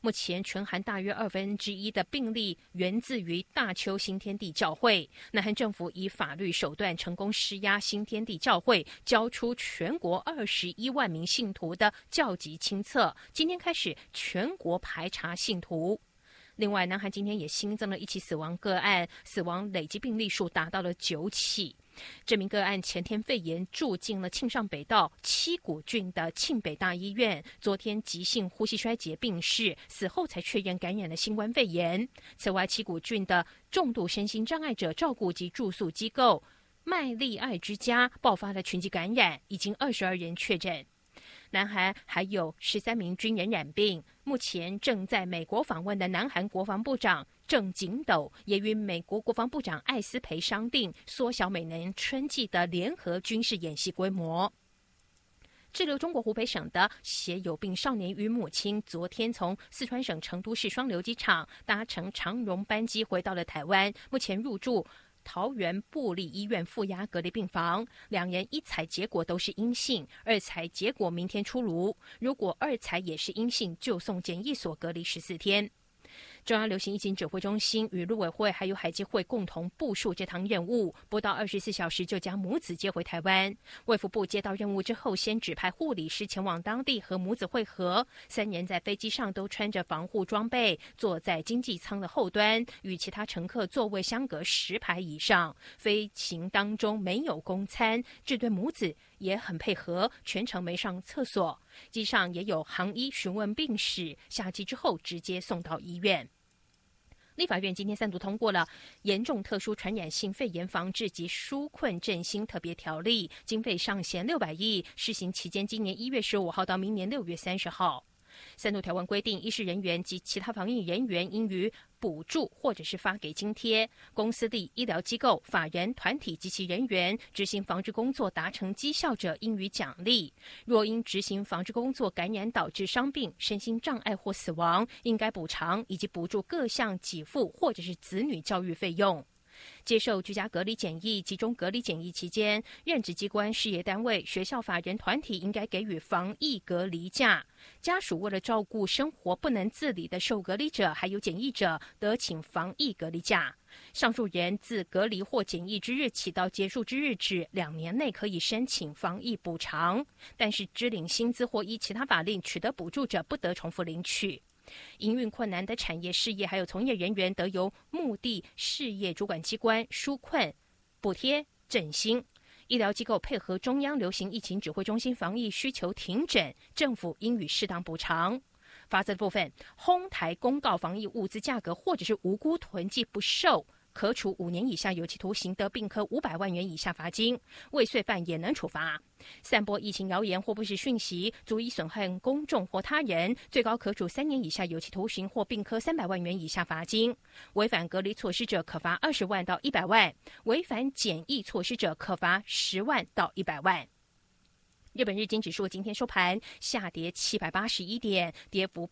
[SPEAKER 14] 目前全韩大约1/2的病例源自于大邱新天地教会。南韩政府以法律手段成功施压新天地教会，交出全国21万名信徒的教籍清册，今天开始全国排查信徒。另外，南韩今天也新增了1起死亡个案，死亡累计病例数达到了9起。这名个案前天肺炎住进了庆尚北道七股郡的庆北大医院，昨天急性呼吸衰竭病逝，死后才确认感染了新冠肺炎。此外，七股郡的重度身心障碍者照顾及住宿机构麦利爱之家爆发了群集感染，已经22人确诊。南韩还有13名军人染病，目前正在美国访问的南韩国防部长郑景斗也与美国国防部长艾斯培商定缩小每年春季的联合军事演习规模。滞留中国湖北省的血友病少年与母亲昨天从四川省成都市双流机场搭乘长荣班机回到了台湾，目前入住桃园部立医院负压隔离病房，两人一采结果都是阴性，二采结果明天出炉，如果二采也是阴性，就送检疫所隔离14天。中央流行疫情指挥中心与陆委会还有海基会共同部署这趟任务，不到24小时就将母子接回台湾。卫福部接到任务之后，先指派护理师前往当地和母子会合。3人在飞机上都穿着防护装备，坐在经济舱的后端，与其他乘客座位相隔10排以上。飞行当中没有供餐，这对母子也很配合，全程没上厕所。机上也有航医询问病史，下机之后直接送到医院。立法院今天3读通过了严重特殊传染性肺炎防治及纾困振兴特别条例，经费上限600亿，施行期间今年1月15号到明年6月30号。3读条文规定，医事人员及其他防疫人员应予补助或者是发给津贴，公司立医疗机构、法人、团体及其人员执行防治工作达成绩效者应予奖励，若因执行防治工作感染导致伤病、身心障碍或死亡，应该补偿以及补助各项给付或者是子女教育费用。接受居家隔离检疫、集中隔离检疫期间，任职机关、事业单位、学校、法人团体应该给予防疫隔离假。家属为了照顾生活不能自理的受隔离者还有检疫者，得请防疫隔离假。上述人自隔离或检疫之日起到结束之日止2年内可以申请防疫补偿，但是支领薪资或依其他法令取得补助者不得重复领取。营运困难的产业事业还有从业人员得由目的事业主管机关纾困补贴振兴。医疗机构配合中央流行疫情指挥中心防疫需求停诊，政府应予适当补偿。罚则部分，哄抬公告防疫物资价格或者是无辜囤积不受，可处5年以下有期徒刑，得并科500万元以下罚金，未遂犯也能处罚。散播疫情谣言或不实讯息，足以损害公众或他人，最高可处3年以下有期徒刑或并科300万元以下罚金。违反隔离措施者可罚20万到100万，违反检疫措施者可罚10万到100万。日本日经指数今天收盘下跌781点，跌幅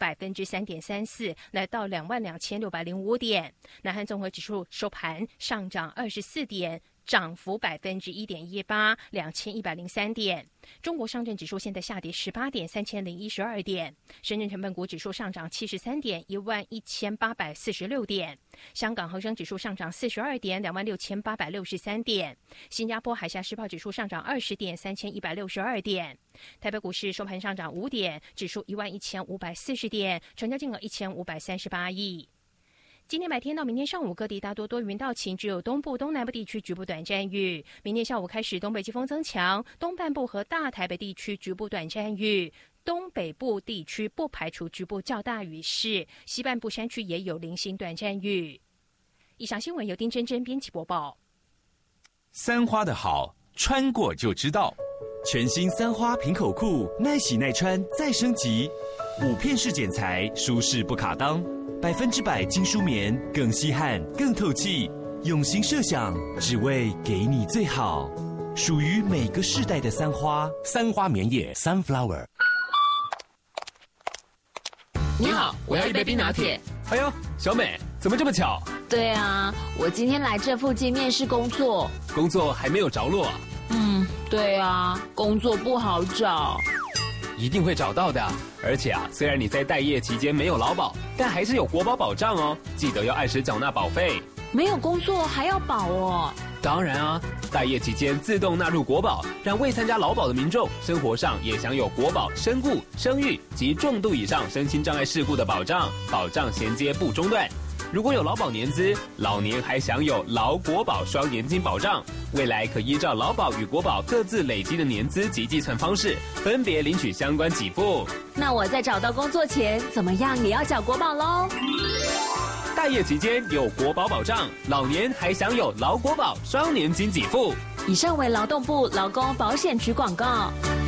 [SPEAKER 14] 3.34%，来到22,605点。南韩综合指数收盘上涨24点，涨幅1.18%， 2103点。中国上证指数现在下跌18点，3012点。深圳成分股指数上涨73点，11846点。香港恒生指数上涨42点，26863点。新加坡海峡时报指数上涨20点，3162点。台北股市收盘上涨5点，指数11540点，成交金额1538亿。今天白天到明天上午，各地大多多云到晴，只有东部、东南部地区局部短暂雨。明天下午开始，东北季风增强，东半部和大台北地区局部短暂雨，东北部地区不排除局部较大雨势，西半部山区也有零星短暂雨。以上新闻由丁真真编辑播报。
[SPEAKER 8] 三花的好，穿过就知道。全新三花平口裤，耐洗耐穿再升级，5片式剪裁，舒适不卡裆，100%精梳棉，更吸汗更透气。用心设想，只为给你最好，属于每个世代的三花。三花棉业 Sunflower。
[SPEAKER 5] 你好，我要一杯冰拿铁。
[SPEAKER 10] 哎呦，小美，怎么这么巧？
[SPEAKER 5] 对啊，我今天来这附近面试工作。
[SPEAKER 10] 工作还没有着落啊？
[SPEAKER 5] 对啊，工作不好找。
[SPEAKER 2] 一定会找到的。而且啊，虽然你在待业期间没有劳保，但还是有国保保障哦，记得要按时缴纳保费。
[SPEAKER 24] 没有工作还要保哦？
[SPEAKER 2] 当然啊，待业期间自动纳入国保，让未参加劳保的民众生活上也享有国保身故、生育及重度以上身心障碍事故的保障，保障衔接不中断。如果有劳保年资，老年还享有劳国保双年金保障，未来可依照劳保与国保各自累积的年资及计算方式，分别领取相关给付。
[SPEAKER 24] 那我在找到工作前，怎么样也要缴国保喽。
[SPEAKER 2] 待业期间有国保保障，老年还享有劳国保双年金给付。
[SPEAKER 24] 以上为劳动部劳工保险局广告。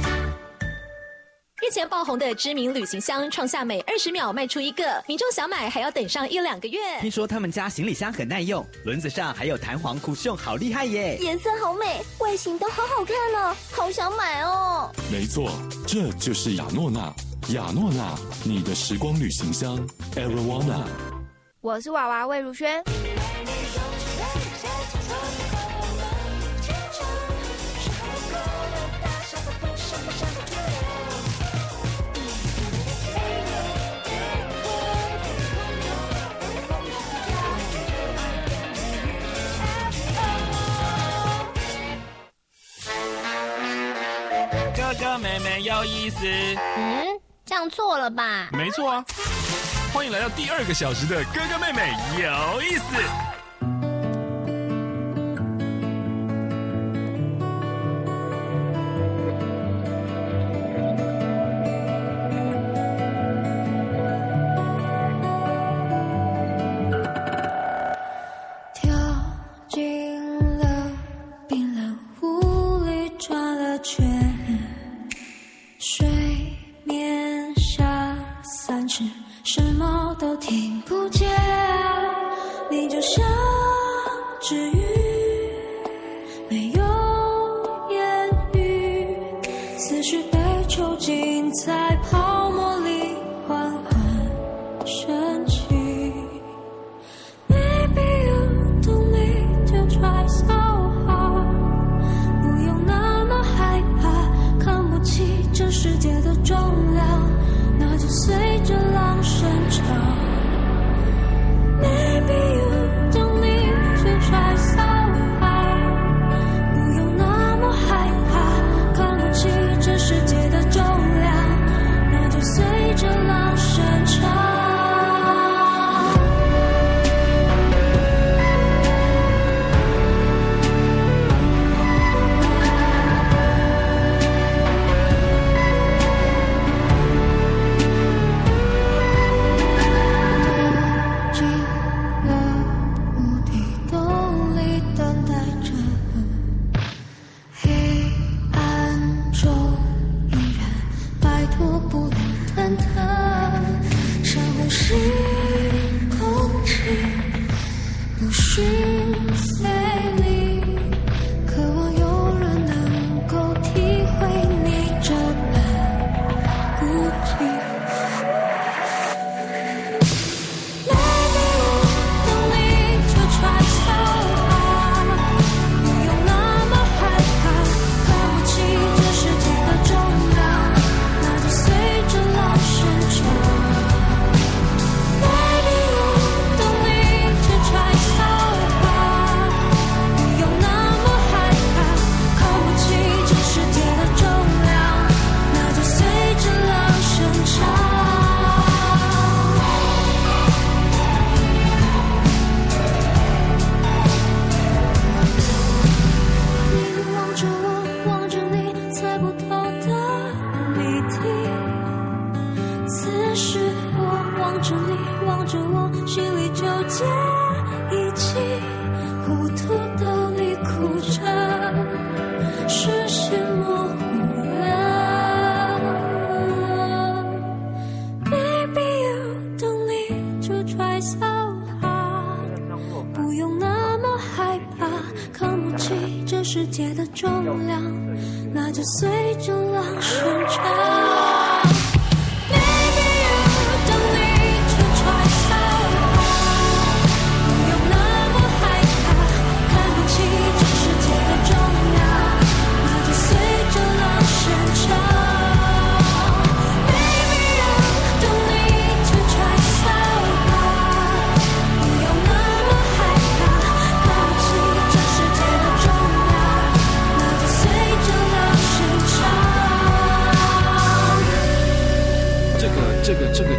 [SPEAKER 20] 日前爆红的知名旅行箱创下每20秒卖出一个，民众想买还要等上1-2个月。
[SPEAKER 15] 听说他们家行李箱很耐用，轮子上还有弹簧酷炫，好厉害耶！
[SPEAKER 11] 颜色好美，外形都好好看哦，好想买哦。
[SPEAKER 16] 没错，这就是雅诺娜，雅诺娜，你的时光旅行箱 Arowana。
[SPEAKER 11] 我是娃娃魏如萱。
[SPEAKER 10] 哥哥妹妹有意思。
[SPEAKER 11] 这样错了吧？
[SPEAKER 10] 没错啊。欢迎来到第2个小时的哥哥妹妹有意思。
[SPEAKER 13] 跳进了冰冷湖里转了圈，水面下3尺。什么都听不见，你就像只鱼，没有言语，思绪被囚禁在泡沫里，缓缓升起。Maybe you don't need to try so hard， 不用那么害怕，看不起这世界的重量，那就随着浪声潮。Maybe you don't need to try so hard， 不用那么害怕，看不起这世界的重量，那就随着浪声潮。世界的重量，那就随着浪声潮。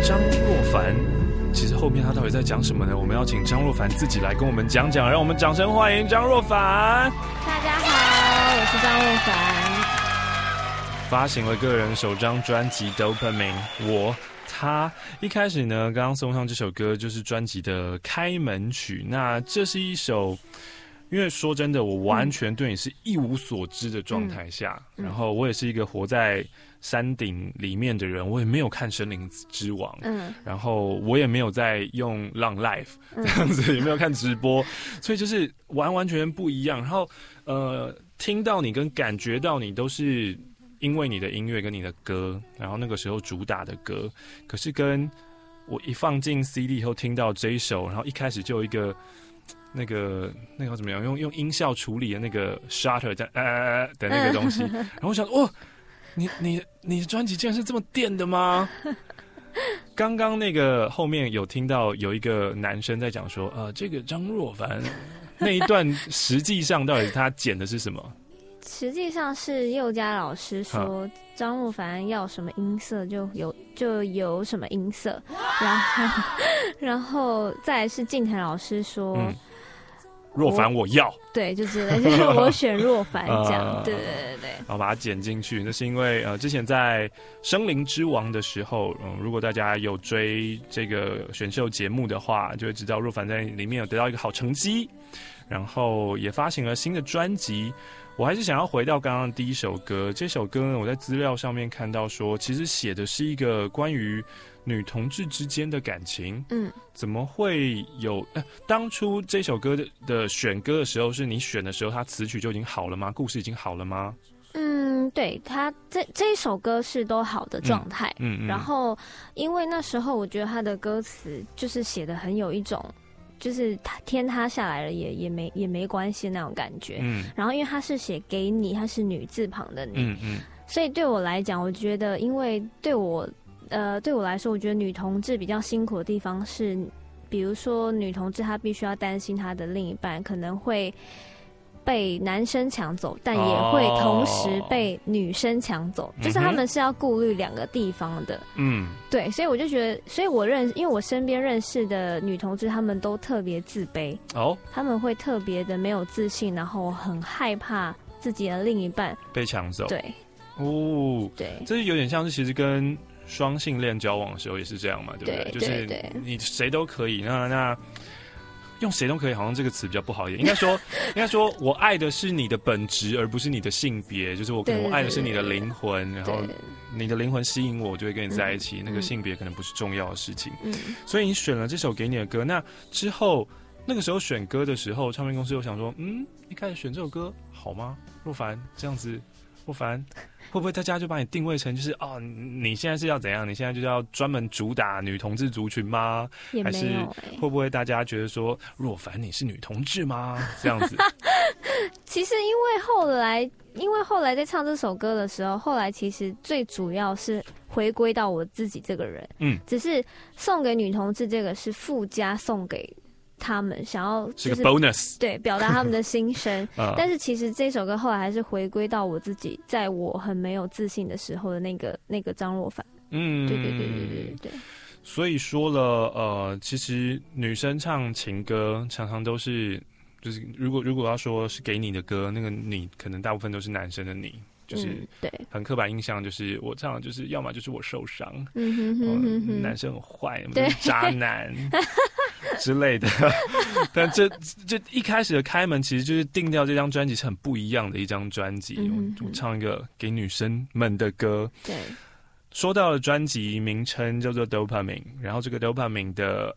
[SPEAKER 10] 张若凡。其实后面他到底在讲什么呢？我们要请张若凡自己来跟我们讲讲，让我们掌声欢迎张若凡。
[SPEAKER 7] 大家好，我是张若凡。
[SPEAKER 10] 发行了个人首张专辑《Dopamine》，他一开始呢，刚刚送上这首歌就是专辑的开门曲。那这是一首，因为说真的，我完全对你是一无所知的状态下，然后我也是一个活在山顶里面的人，我也没有看《森林之王》，然后我也没有在用浪 Live 这样子，也没有看直播，所以就是完完全全不一样。然后听到你跟感觉到你都是因为你的音乐跟你的歌，然后那个时候主打的歌，可是跟我一放进 CD 以后听到这一首，然后一开始就有一个那个要怎么样用音效处理的那个 shutter 的那个东西，然后我想哦。你的专辑竟然是这么电的吗？刚刚那个后面有听到有一个男生在讲说，这个张若凡那一段实际上到底他剪的是什么？
[SPEAKER 7] 实际上是佑嘉老师说张若凡要什么音色就有什么音色，然后再来是靖腾老师说。
[SPEAKER 10] 若凡我要，
[SPEAKER 7] 对，就是我选若凡这样，对，
[SPEAKER 10] 然后把它剪进去。那是因为之前在《森林之王》的时候，如果大家有追这个选秀节目的话，就会知道若凡在里面有得到一个好成绩，然后也发行了新的专辑。我还是想要回到刚刚的第一首歌，这首歌呢，我在资料上面看到说，其实写的是一个关于女同志之间的感情。怎么会有？当初这首歌的选歌的时候，是你选的时候，它词曲就已经好了吗？故事已经好了吗？
[SPEAKER 7] 对，他这一首歌是都好的状态。然后因为那时候我觉得他的歌词就是写的很有一种。就是天塌下来了也没关系那种感觉。然后因为他是写给你，他是女字旁的你。所以对我来讲，我觉得因为对我来说，我觉得女同志比较辛苦的地方是，比如说女同志她必须要担心她的另一半可能会被男生抢走，但也会同时被女生抢走，就是他们是要顾虑两个地方的。对，所以我就觉得，因为我身边认识的女同志，她们都特别自卑，她们会特别的没有自信，然后很害怕自己的另一半
[SPEAKER 10] 被抢走。
[SPEAKER 7] 对，
[SPEAKER 10] 对，这是有点像是其实跟双性恋交往的时候也是这样嘛，对不对？就是你谁都可以，那。用谁都可以，好像这个词比较不好一点。应该说，我爱的是你的本质，而不是你的性别。就是我爱的是你的灵魂，然后你的灵魂吸引我，我就会跟你在一起。那个性别可能不是重要的事情。所以你选了这首给你的歌，那之后那个时候选歌的时候，唱片公司又想说，一开始选这首歌好吗？若凡这样子，若凡。会不会大家就把你定位成就是你现在是要怎样？你现在就是要专门主打女同志族群吗？还是会不会大家觉得说若凡你是女同志吗？这样子？
[SPEAKER 7] 其实因为后来在唱这首歌的时候，后来其实最主要是回归到我自己这个人。只是送给女同志这个是附加送给。他们想要
[SPEAKER 10] 是个 bonus，
[SPEAKER 7] 对，表达他们的心声。但是其实这首歌后来还是回归到我自己，在我很没有自信的时候的那个张若凡。对。
[SPEAKER 10] 所以说了，其实女生唱情歌常常都是，就是如果要说是给你的歌，那个你可能大部分都是男生的你。就是
[SPEAKER 7] 对，
[SPEAKER 10] 很刻板印象，就是我唱的就是要么就是我受伤，男生很坏，渣男之类的。但这一开始的开门，其实就是定调这张专辑是很不一样的一张专辑。我唱一个给女生们的歌。
[SPEAKER 7] 对，
[SPEAKER 10] 说到了专辑名称叫做 Dopamine， 然后这个 Dopamine 的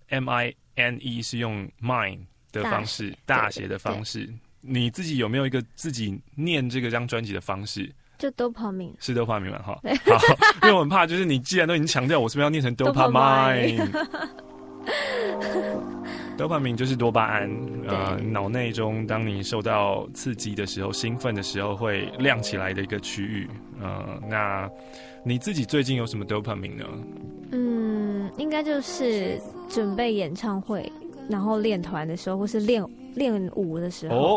[SPEAKER 10] MINE 是用 mine 的方式，大写的方式。你自己有没有一个自己念这张专辑的方式？
[SPEAKER 7] 就 dopamine
[SPEAKER 10] 是 dopamine 嘛？好，因为我很怕，就是你既然都已经强调，我是不是要念成 dopamine？dopamine 就是多巴胺，脑内中当你受到刺激的时候、兴奋的时候会亮起来的一个区域。那你自己最近有什么 dopamine 呢？
[SPEAKER 7] 应该就是准备演唱会，然后练团的时候，或是练舞的时候。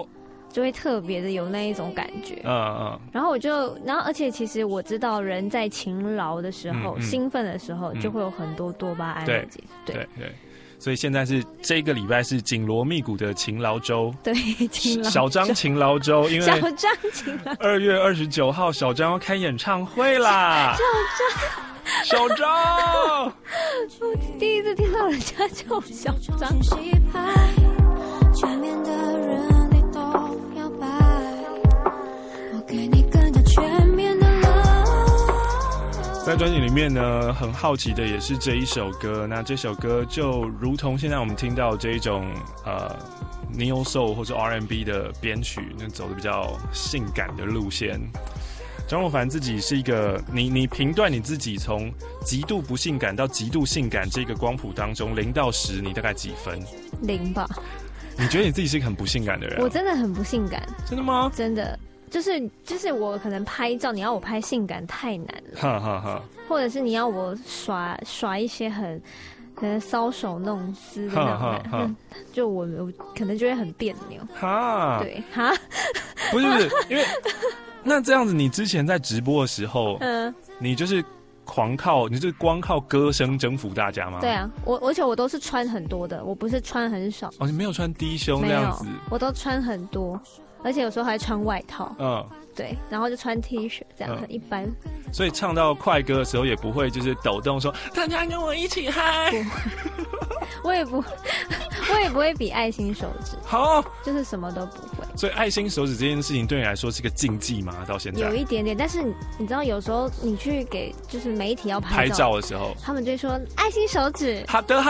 [SPEAKER 7] 就会特别的有那一种感觉。然后而且其实我知道人在勤劳的时候，兴奋的时候，就会有很多多巴胺的激素。对。
[SPEAKER 10] 所以现在是这个礼拜是紧锣密鼓的勤劳周，
[SPEAKER 7] 对，
[SPEAKER 10] 小张勤劳周，因为
[SPEAKER 7] 小张勤劳
[SPEAKER 10] 2月29号小张要开演唱会啦，小张，
[SPEAKER 7] 我第一次听到人家叫我小张。前面的人你都摇摆，我给你更加全面的
[SPEAKER 10] 在专辑里面呢，很好奇的也是这一首歌。那这首歌就如同现在我们听到这一种Neo Soul 或者 R&B 的编曲，那走的比较性感的路线。张若凡自己是一个，你评断你自己从极度不性感到极度性感这个光谱当中0到10，你大概几分
[SPEAKER 7] ？0吧。
[SPEAKER 10] 你觉得你自己是一个很不性感的人？
[SPEAKER 7] 我真的很不性感。
[SPEAKER 10] 真的吗？
[SPEAKER 7] 真的。就是我可能拍照，你要我拍性感太难了，或者是你要我耍一些可能搔首弄姿的那种，就我可能就会很别扭。对
[SPEAKER 10] 不是，因为那这样子，你之前在直播的时候，你就是你就是光靠歌声征服大家吗？对
[SPEAKER 7] 啊，而且我都是穿很多的，我不是穿很少。
[SPEAKER 10] 你没有穿低胸那样子？
[SPEAKER 7] 我都穿很多。而且有时候还穿外套，对，然后就穿 T 恤这样，很一般。
[SPEAKER 10] 所以唱到快歌的时候也不会就是抖动说大家跟我一起嗨。
[SPEAKER 7] 我也不会比爱心手指
[SPEAKER 10] 好，
[SPEAKER 7] 就是什么都不会。
[SPEAKER 10] 所以爱心手指这件事情对你来说是个禁忌吗？到现在
[SPEAKER 7] 有一点点，但是你知道有时候你去给就是媒体要拍
[SPEAKER 10] 照的时候，
[SPEAKER 7] 他们就会说爱心手指。
[SPEAKER 10] 好的。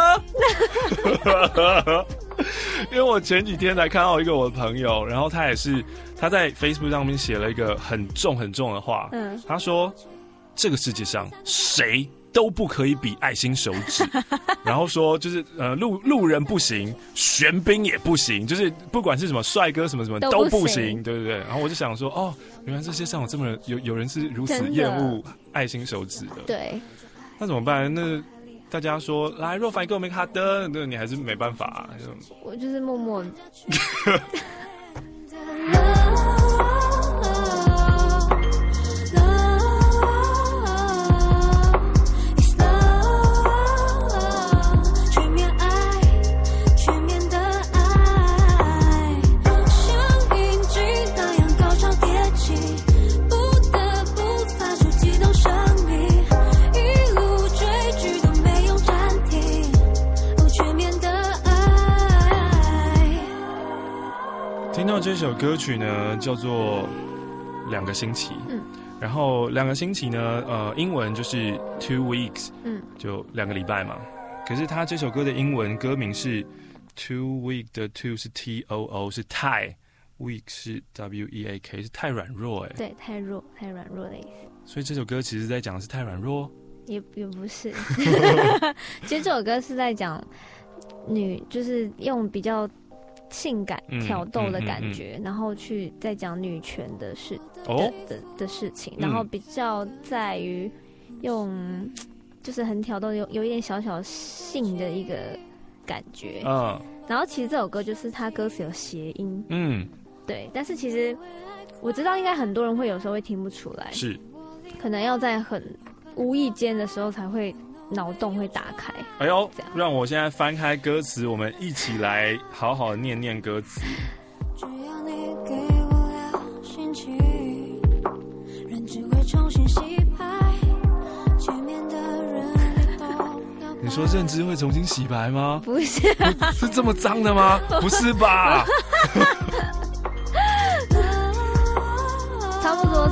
[SPEAKER 10] 因为我前几天才看到一个我的朋友，然后他在 Facebook 上面写了一个很重的话，他说这个世界上谁都不可以比爱心手指，然后说就是路人不行，玄彬也不行，就是不管是什么帅哥什么都不行，对不对？然后我就想说，原来这世界上有这么有人是如此厌恶爱心手指的，
[SPEAKER 7] 对，
[SPEAKER 10] 那怎么办？那大家说来若凡给我们哈的，那你还是没办法
[SPEAKER 7] 我就是默默
[SPEAKER 10] 听到这首歌曲呢，叫做2个星期，然后2个星期呢，英文就是 2 weeks，就2个礼拜嘛。可是他这首歌的英文歌名是 2 week 的 2是 TOO 是太 weak 是 WEAK 是太软弱
[SPEAKER 7] 对，太软弱的意思。
[SPEAKER 10] 所以这首歌其实在讲的是太软弱，
[SPEAKER 7] 也不是。其实这首歌是在讲就是用比较性感挑逗的感觉，然后去再讲女权的事情，然后比较在于用就是很挑逗，有一点小小性的一个感觉。然后其实这首歌就是它歌词有谐音，对，但是其实我知道应该很多人会有时候会听不出来，
[SPEAKER 10] 是
[SPEAKER 7] 可能要在很无意间的时候才会脑洞会打开。
[SPEAKER 10] 哎呦，让我现在翻开歌词，我们一起来好好念念歌词。只要你给我了心情，人只会重新洗牌，前面的人你说认知会重新洗白吗？
[SPEAKER 7] 不是，
[SPEAKER 10] 是这么脏的吗？不是吧？
[SPEAKER 7] 差不多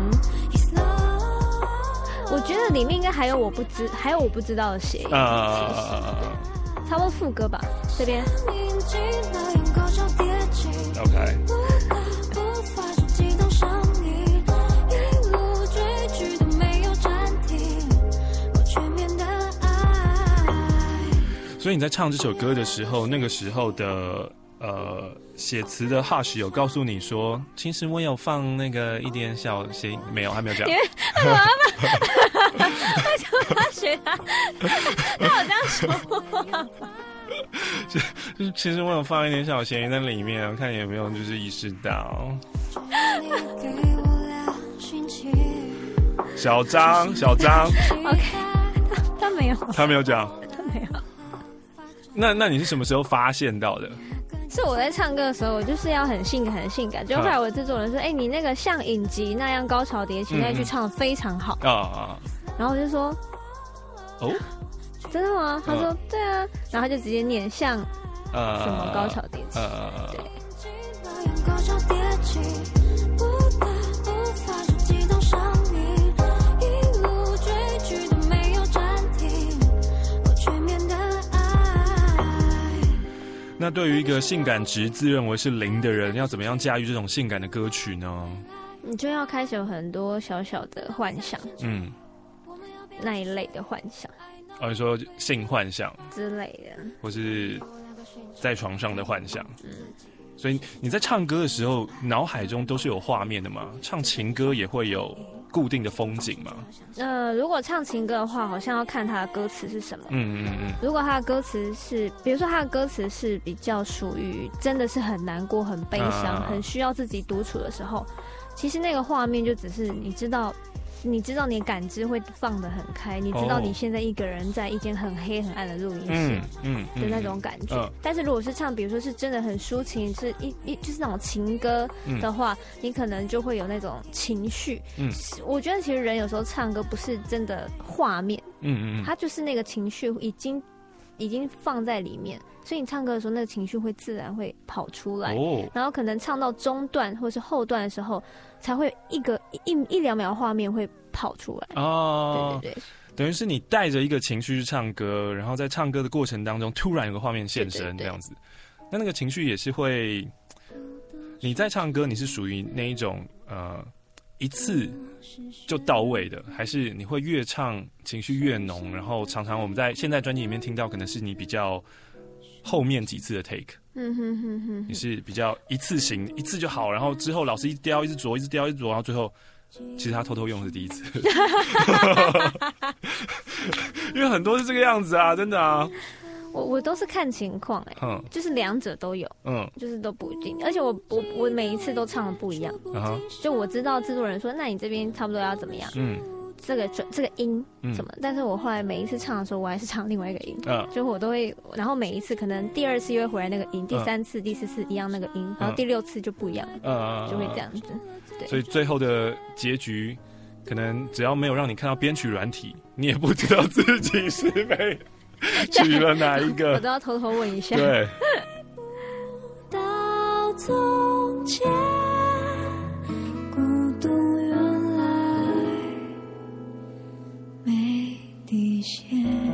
[SPEAKER 7] 我觉得里面应该还有我不知道的谐音，差不多副歌吧，这边。
[SPEAKER 10] OK。所以你在唱这首歌的时候，那个时候的写词的 Hush 有告诉你说，其实我有放那个一点小谐音，没有，还没有讲。
[SPEAKER 7] 为什么他学他？他有这样说话吗？
[SPEAKER 10] 其实我有放一点小嫌疑在里面，看你有没有就是意识到。小张
[SPEAKER 7] ，OK， 他没有，
[SPEAKER 10] 他没有讲，
[SPEAKER 7] 他没有。
[SPEAKER 10] 那你是什么时候发现到的？
[SPEAKER 7] 是我在唱歌的时候，我就是要很性感。就后来我制作人说：“哎，你那个像影集那样高潮迭起那句唱得非常好。”然后我就说：“哦，真的吗？”他说：“对啊。”然后他就直接念像什么高潮迭起，对。
[SPEAKER 10] 那对于一个性感值自认为是0的人，要怎么样驾驭这种性感的歌曲呢？
[SPEAKER 7] 你就要开始有很多小小的幻想，那一类的幻想。
[SPEAKER 10] 你说性幻想
[SPEAKER 7] 之类的，
[SPEAKER 10] 或是在床上的幻想。所以你在唱歌的时候，脑海中都是有画面的吗？唱情歌也会有固定的风景吗？
[SPEAKER 7] 如果唱情歌的话，好像要看他的歌词是什么。如果他的歌词是，比如说他的歌词是比较属于真的是很难过、很悲伤、很需要自己独处的时候，其实那个画面就只是你知道你的感知会放得很开，你知道你现在一个人在一间很黑很暗的录音室，的那种感觉。但是如果是唱，比如说是真的很抒情，是就是那种情歌的话，你可能就会有那种情绪。我觉得其实人有时候唱歌不是真的画面，他就是那个情绪已经放在里面，所以你唱歌的时候，那个情绪会自然会跑出来。然后可能唱到中段或是后段的时候，才会一两秒画面会跑出来。对，
[SPEAKER 10] 等于是你带着一个情绪去唱歌，然后在唱歌的过程当中，突然有个画面现身，这样子。那个情绪也是会，你在唱歌，你是属于那一种一次就到位的，还是你会越唱情绪越浓？然后常常我们在现在专辑里面听到，可能是你比较后面几次的 take，你是比较一次性一次就好，然后之后老师一直雕一直啄，然后最后其实他偷偷用的是第一次，因为很多是这个样子啊，真的啊。
[SPEAKER 7] 我都是看情况就是两者都有，就是都不一定，而且我每一次都唱的不一样，就我知道制作人说，那你这边差不多要怎么样，这个音什么，但是我后来每一次唱的时候，我还是唱另外一个音，就我都会，然后每一次可能第2次又会回来那个音，第3次、第4次一样那个音，然后第6次就不一样，就会这样子。对，
[SPEAKER 10] 所以最后的结局，可能只要没有让你看到编曲软体，你也不知道自己是被取了哪一个，
[SPEAKER 7] 我都要偷偷问一下。
[SPEAKER 10] 对。
[SPEAKER 13] 到从前，孤独原来没底线。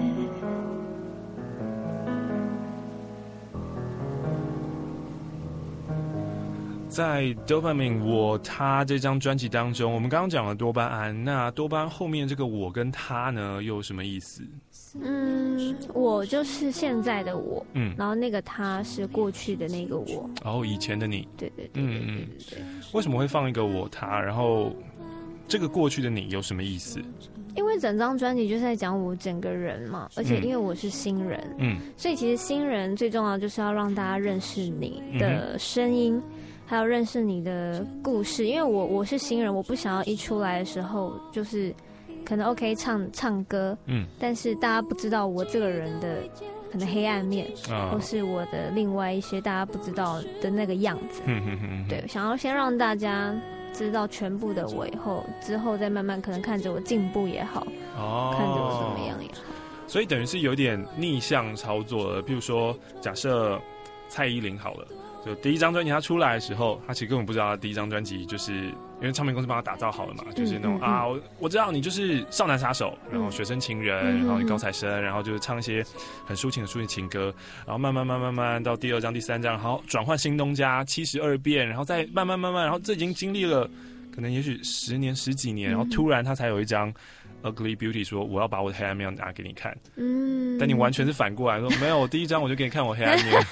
[SPEAKER 10] 在 Dopamine 我他这张专辑当中，我们刚刚讲了多巴胺，那多巴胺后面这个我跟他呢又有什么意思？
[SPEAKER 7] 我就是现在的我，然后那个他是过去的那个我，
[SPEAKER 10] 然后以前的你，
[SPEAKER 7] 对。
[SPEAKER 10] 为什么会放一个我他？然后这个过去的你有什么意思？
[SPEAKER 7] 因为整张专辑就是在讲我整个人嘛，而且因为我是新人，所以其实新人最重要就是要让大家认识你的声音，还有认识你的故事。因为我是新人，我不想要一出来的时候就是可能 OK 唱歌，但是大家不知道我这个人的可能黑暗面，或是我的另外一些大家不知道的那个样子。对，想要先让大家知道全部的我，以后之后再慢慢可能看着我进步也好，看着我怎么样也好。
[SPEAKER 10] 所以等于是有点逆向操作了。譬如说，假设蔡依林好了，就第一张专辑他出来的时候，他其实根本不知道他第一张专辑就是因为唱片公司帮他打造好了嘛，就是那种我知道你就是少男杀手，然后学生情人，然后你高材生，然后就是唱一些很抒情的情歌，然后慢慢到第2张、第3张，然后转换新东家72变，然后再慢慢，然后这已经经历了可能也许10年、10几年，然后突然他才有一张 Ugly Beauty 说我要把我的黑暗面拿给你看，但你完全是反过来说没有，我第一张我就给你看我黑暗面。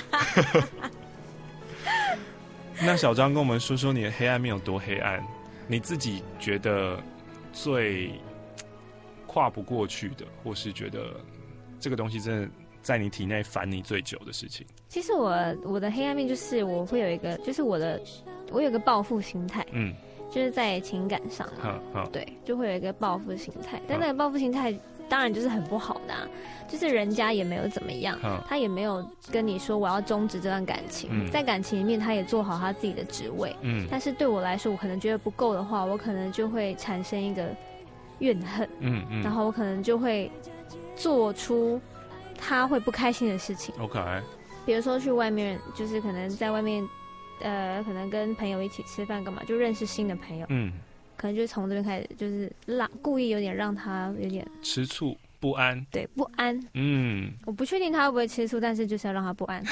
[SPEAKER 10] 那小张跟我们说说你的黑暗面有多黑暗，你自己觉得最跨不过去的，或是觉得这个东西真的在你体内烦你最久的事情？
[SPEAKER 7] 其实我的黑暗面就是我会有一个，就是我有一个报复心态，就是在情感上，对，就会有一个报复心态。但那个报复心态当然就是很不好的啊，就是人家也没有怎么样，他也没有跟你说我要终止这段感情，在感情里面他也做好他自己的职位，但是对我来说，我可能觉得不够的话，我可能就会产生一个怨恨，然后我可能就会做出他会不开心的事情。
[SPEAKER 10] OK，
[SPEAKER 7] 比如说去外面，就是可能在外面，可能跟朋友一起吃饭干嘛，就认识新的朋友，可能就从这边开始，就是故意有点让他有点
[SPEAKER 10] 吃醋不安，
[SPEAKER 7] 对，不安，我不确定他会不会吃醋，但是就是要让他不安。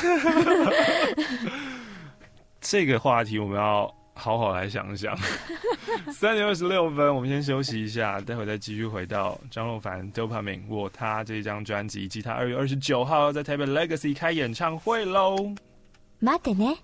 [SPEAKER 10] 这个话题我们要好好来想一想。3:26，我们先休息一下，待会再继续回到张若凡 Dopamine 我他这一张专辑，及他2月29号在台北 Legacy 开演唱会喽。
[SPEAKER 27] 待ってね。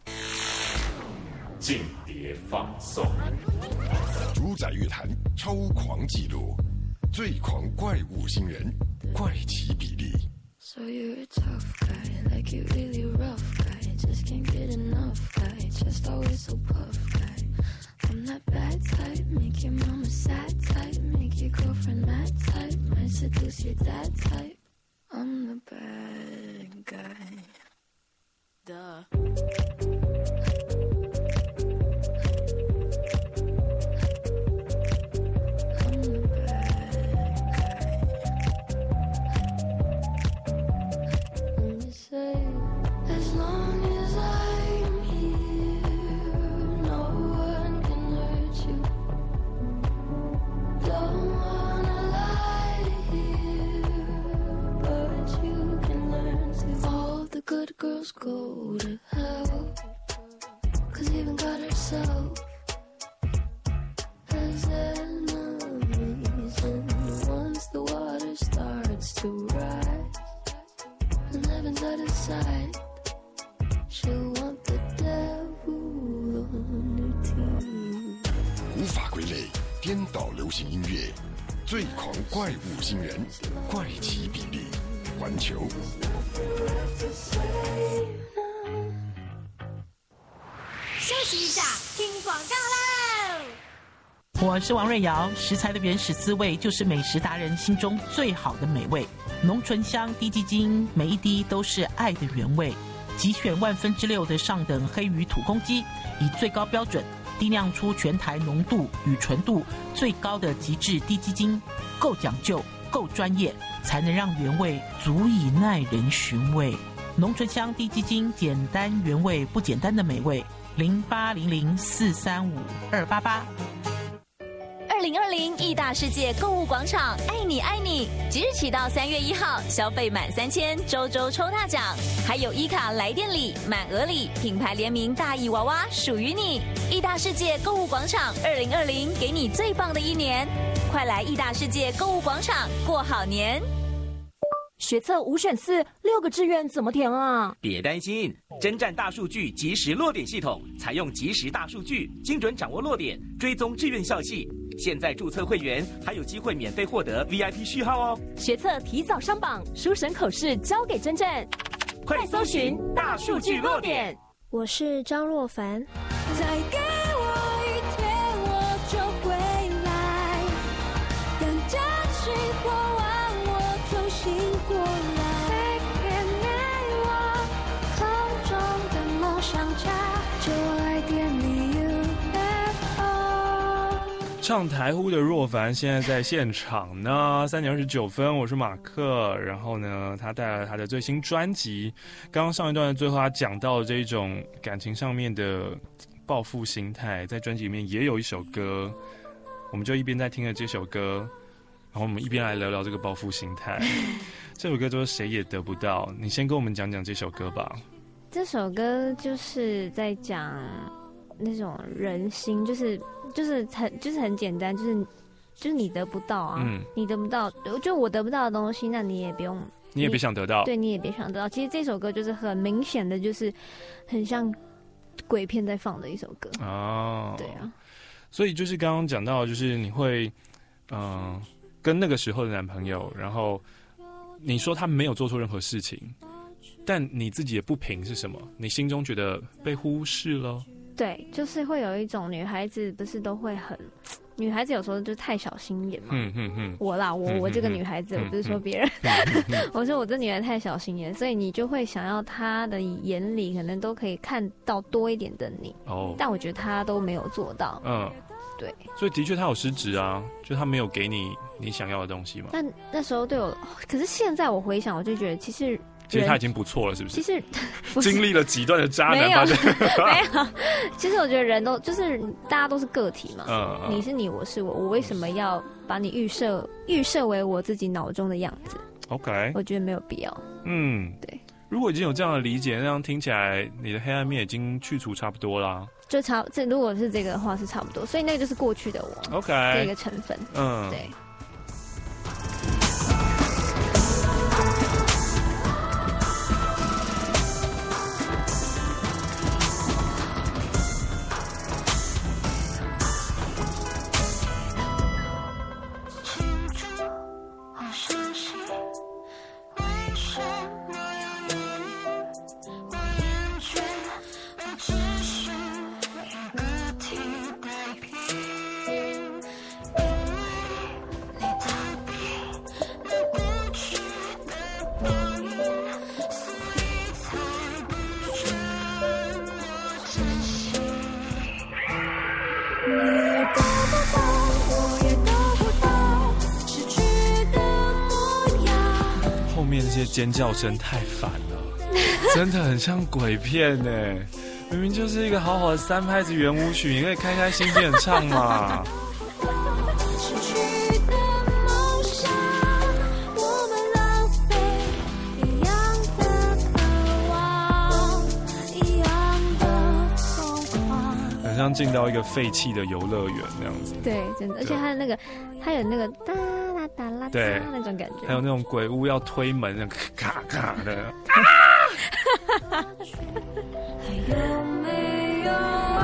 [SPEAKER 16] 间谍放送，主宰乐坛超狂纪录，最狂怪物新人，怪奇比例。
[SPEAKER 13] So you're a tough guy, like you really rough guy. Just can't get enough guy, just always so puff guy. I'm that bad type, make your mama sad type, make your girlfriend mad type, might seduce your dad type. I'm the bad guy. Duh. As long as I'm here, no one can hurt you. Don't wanna lie here, but you can learn to. All the good girls go to hell, 'cause even God herself has enemies. And once the water starts to rise,And heaven's out of sight, she'll want the devil on her team.
[SPEAKER 16] 无法归类，颠倒流行音乐，最狂怪物新人，怪奇比例，环球。
[SPEAKER 9] 休息一下，听广告喽。
[SPEAKER 17] 我是王瑞瑶，食材的原始滋味就是美食达人心中最好的美味。浓醇香低鸡精，每一滴都是爱的原味。集选6%的上等黑鱼土公鸡，以最高标准滴酿出全台浓度与纯度最高的极致低鸡精，够讲究，够专业，才能让原味足以耐人寻味。浓醇香低鸡精，简单原味不简单的美味。0800435288。
[SPEAKER 20] 2020义大世界购物广场，爱你爱你！即日起到3月1号，消费满3000，周周抽大奖，还有一卡来电礼、满额礼、品牌联名大艺娃娃属于你。义大世界购物广场2020，给你最棒的一年，快来义大世界购物广场过好年。
[SPEAKER 18] 学测5选4，6个志愿怎么填啊？
[SPEAKER 19] 别担心，征战大数据即时落点系统，采用即时大数据，精准掌握落点，追踪志愿校系。现在注册会员还有机会免费获得 VIP 序号哦。
[SPEAKER 18] 学测提早上榜，书审口试交给真正，快搜寻大数据落点。
[SPEAKER 7] 我是张若凡。
[SPEAKER 13] 再给我一天，我就回来，等假期过完，我重新过来。别爱我，口中的梦想家，就爱点你。
[SPEAKER 10] 唱台呼的若凡现在在现场呢，3:29，我是马克。然后呢，他带来了他的最新专辑。刚刚上一段的最后，他讲到了这一种感情上面的报复心态，在专辑里面也有一首歌，我们就一边在听了这首歌，然后我们一边来聊聊这个报复心态。这首歌就是谁也得不到，你先跟我们讲讲这首歌吧。
[SPEAKER 7] 这首歌就是在讲那种人心，就是很简单，就是你得不到啊，你得不到，就我得不到的东西，那你也不用，
[SPEAKER 10] 你也别想得到，
[SPEAKER 7] 对，你也别想得到。其实这首歌就是很明显的，就是很像鬼片在放的一首歌哦。对啊，
[SPEAKER 10] 所以就是刚刚讲到，就是你会跟那个时候的男朋友，然后你说他没有做错任何事情，但你自己也不平是什么？你心中觉得被忽视了？
[SPEAKER 7] 对，就是会有一种女孩子不是都会很，女孩子有时候就太小心眼嘛。我这个女孩子，我不是说别人，我说我这女孩太小心眼，所以你就会想要她的眼里可能都可以看到多一点的你。但我觉得她都没有做到。对，
[SPEAKER 10] 所以的确他有失职啊，就他没有给你想要的东西嘛。
[SPEAKER 7] 但那时候对我，可是现在我回想，我就觉得其实
[SPEAKER 10] 他已经不错了，是不是？
[SPEAKER 7] 其实
[SPEAKER 10] 经历了几段的渣男，
[SPEAKER 7] 没有。其实我觉得人都就是大家都是个体嘛，你是你，我是我，我为什么要把你预设为我自己脑中的样子
[SPEAKER 10] ？OK，
[SPEAKER 7] 我觉得没有必要。对。
[SPEAKER 10] 如果已经有这样的理解，那样听起来你的黑暗面已经去除差不多啦。
[SPEAKER 7] 如果是这个的话是差不多，所以那个就是过去的我
[SPEAKER 10] ，OK，
[SPEAKER 7] 这个成分，对。
[SPEAKER 10] 尖叫声太烦了，真的很像鬼片呢。明明就是一个好好的3拍子圆舞曲，你可以开开心心的唱嘛。很像进到一个废弃的游乐园那样子。
[SPEAKER 7] 对，真的，而且它有那个哒啦哒啦哒那种感觉，
[SPEAKER 10] 还有那种鬼屋要推门，那咔咔的。
[SPEAKER 13] 还有没有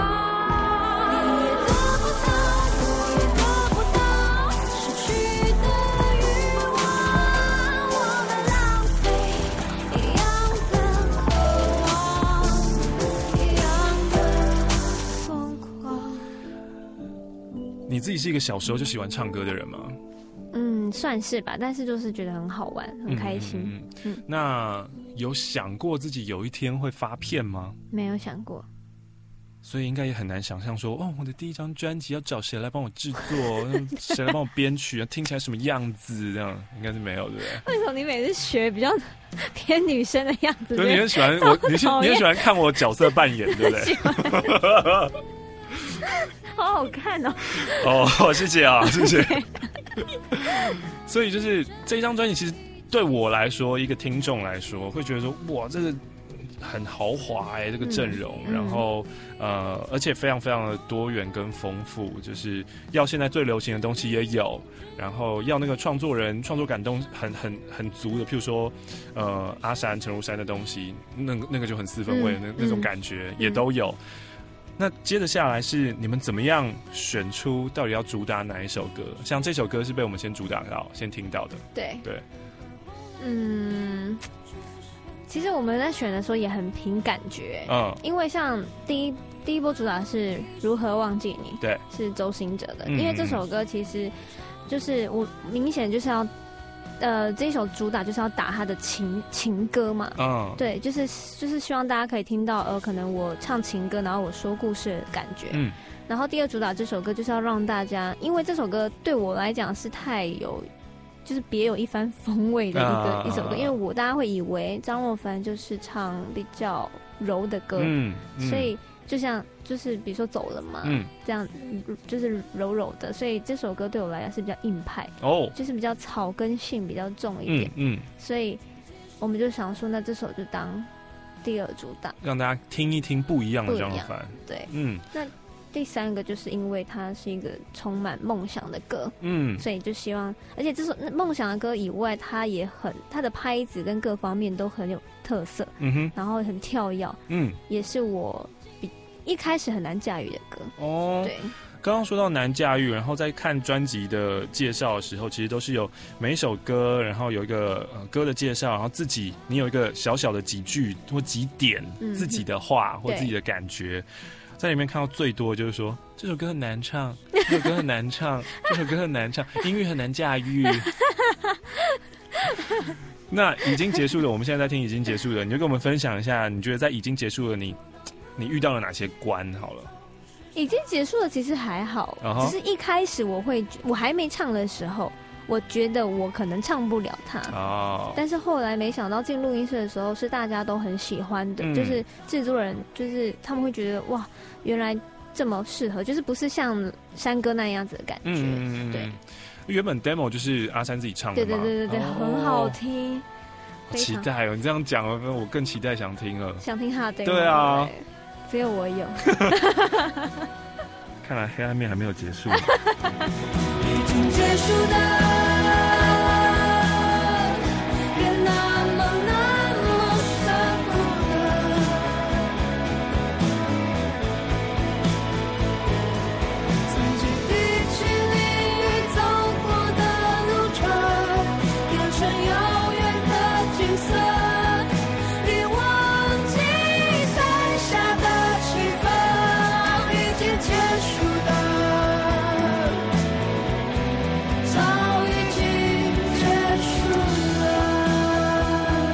[SPEAKER 10] 你自己是一个小时候就喜欢唱歌的人吗？
[SPEAKER 7] 算是吧，但是就是觉得很好玩，很开心。
[SPEAKER 10] 那有想过自己有一天会发片吗？
[SPEAKER 7] 没有想过。
[SPEAKER 10] 所以应该也很难想象说，我的第一张专辑要找谁来帮我制作，谁来帮我编曲，听起来什么样子，这样应该是没有，对不对？
[SPEAKER 7] 为什么你每次学比较偏女生的样子？
[SPEAKER 10] 所以你很喜欢我，你很喜欢看我角色扮演，对不对？
[SPEAKER 7] 好好看哦！
[SPEAKER 10] 谢谢啊，谢谢。所以就是这一张专辑，其实对我来说，一个听众来说，会觉得说，哇，这个很豪华这个阵容，然后而且非常非常的多元跟丰富，就是要现在最流行的东西也有，然后要那个创作人创作感动很足的，譬如说阿山陈如山的东西，那个就很四分卫那种感觉也都有。那接着下来是你们怎么样选出到底要主打哪一首歌？像这首歌是被我们先主打到、先听到的。
[SPEAKER 7] 对，其实我们在选的时候也很凭感觉，因为像第一波主打是如何忘记你，
[SPEAKER 10] 对，
[SPEAKER 7] 是周兴哲的，因为这首歌其实就是我明显就是要。这一首主打就是要打他的情歌嘛，对，就是希望大家可以听到，可能我唱情歌，然后我说故事的感觉，然后第二主打这首歌就是要让大家，因为这首歌对我来讲是太有，就是别有一番风味的一首歌，因为大家会以为张若凡就是唱比较柔的歌，所以就是比如说走了嘛，这样就是柔柔的，所以这首歌对我来讲是比较硬派，就是比较草根性比较重一点，所以我们就想说，那这首就当第二主打，
[SPEAKER 10] 让大家听一听不一样的张若凡。对，
[SPEAKER 7] 那第三个就是因为它是一个充满梦想的歌，所以就希望，而且这首梦想的歌以外，它的拍子跟各方面都很有特色，然后很跳跃，也是我一开始很难驾驭的歌。
[SPEAKER 10] 对， 刚刚说到难驾驭，然后在看专辑的介绍的时候，其实都是有每一首歌，然后有一个歌的介绍，然后你有一个小小的几句或几点自己的话或自己的感觉，在里面看到最多就是说这首歌很难唱，这首歌很难唱，这首歌很难唱，音乐很难驾驭。那已经结束了，我们现在在听已经结束了，你就跟我们分享一下，你觉得在已经结束了你遇到了哪些关好了？
[SPEAKER 7] 已经结束了，其实还好，只是一开始我还没唱的时候，我觉得我可能唱不了它但是后来没想到进录音室的时候是大家都很喜欢的，就是制作人就是他们会觉得哇，原来这么适合，就是不是像山歌那样子的感觉，对。
[SPEAKER 10] 原本 demo 就是阿山自己唱的嘛，
[SPEAKER 7] 对，很好听，
[SPEAKER 10] 期待哦！你这样讲，我更期待想听了，
[SPEAKER 7] 想听他的 demo。
[SPEAKER 10] 对啊，
[SPEAKER 7] 只有我有。
[SPEAKER 10] 看来黑暗面还没有结束。
[SPEAKER 13] 已经结束的，别那么舍不得。曾经一起走过的路程，变成遥远的景色，已忘记伞下的气氛，已经结束的，早已经结束了，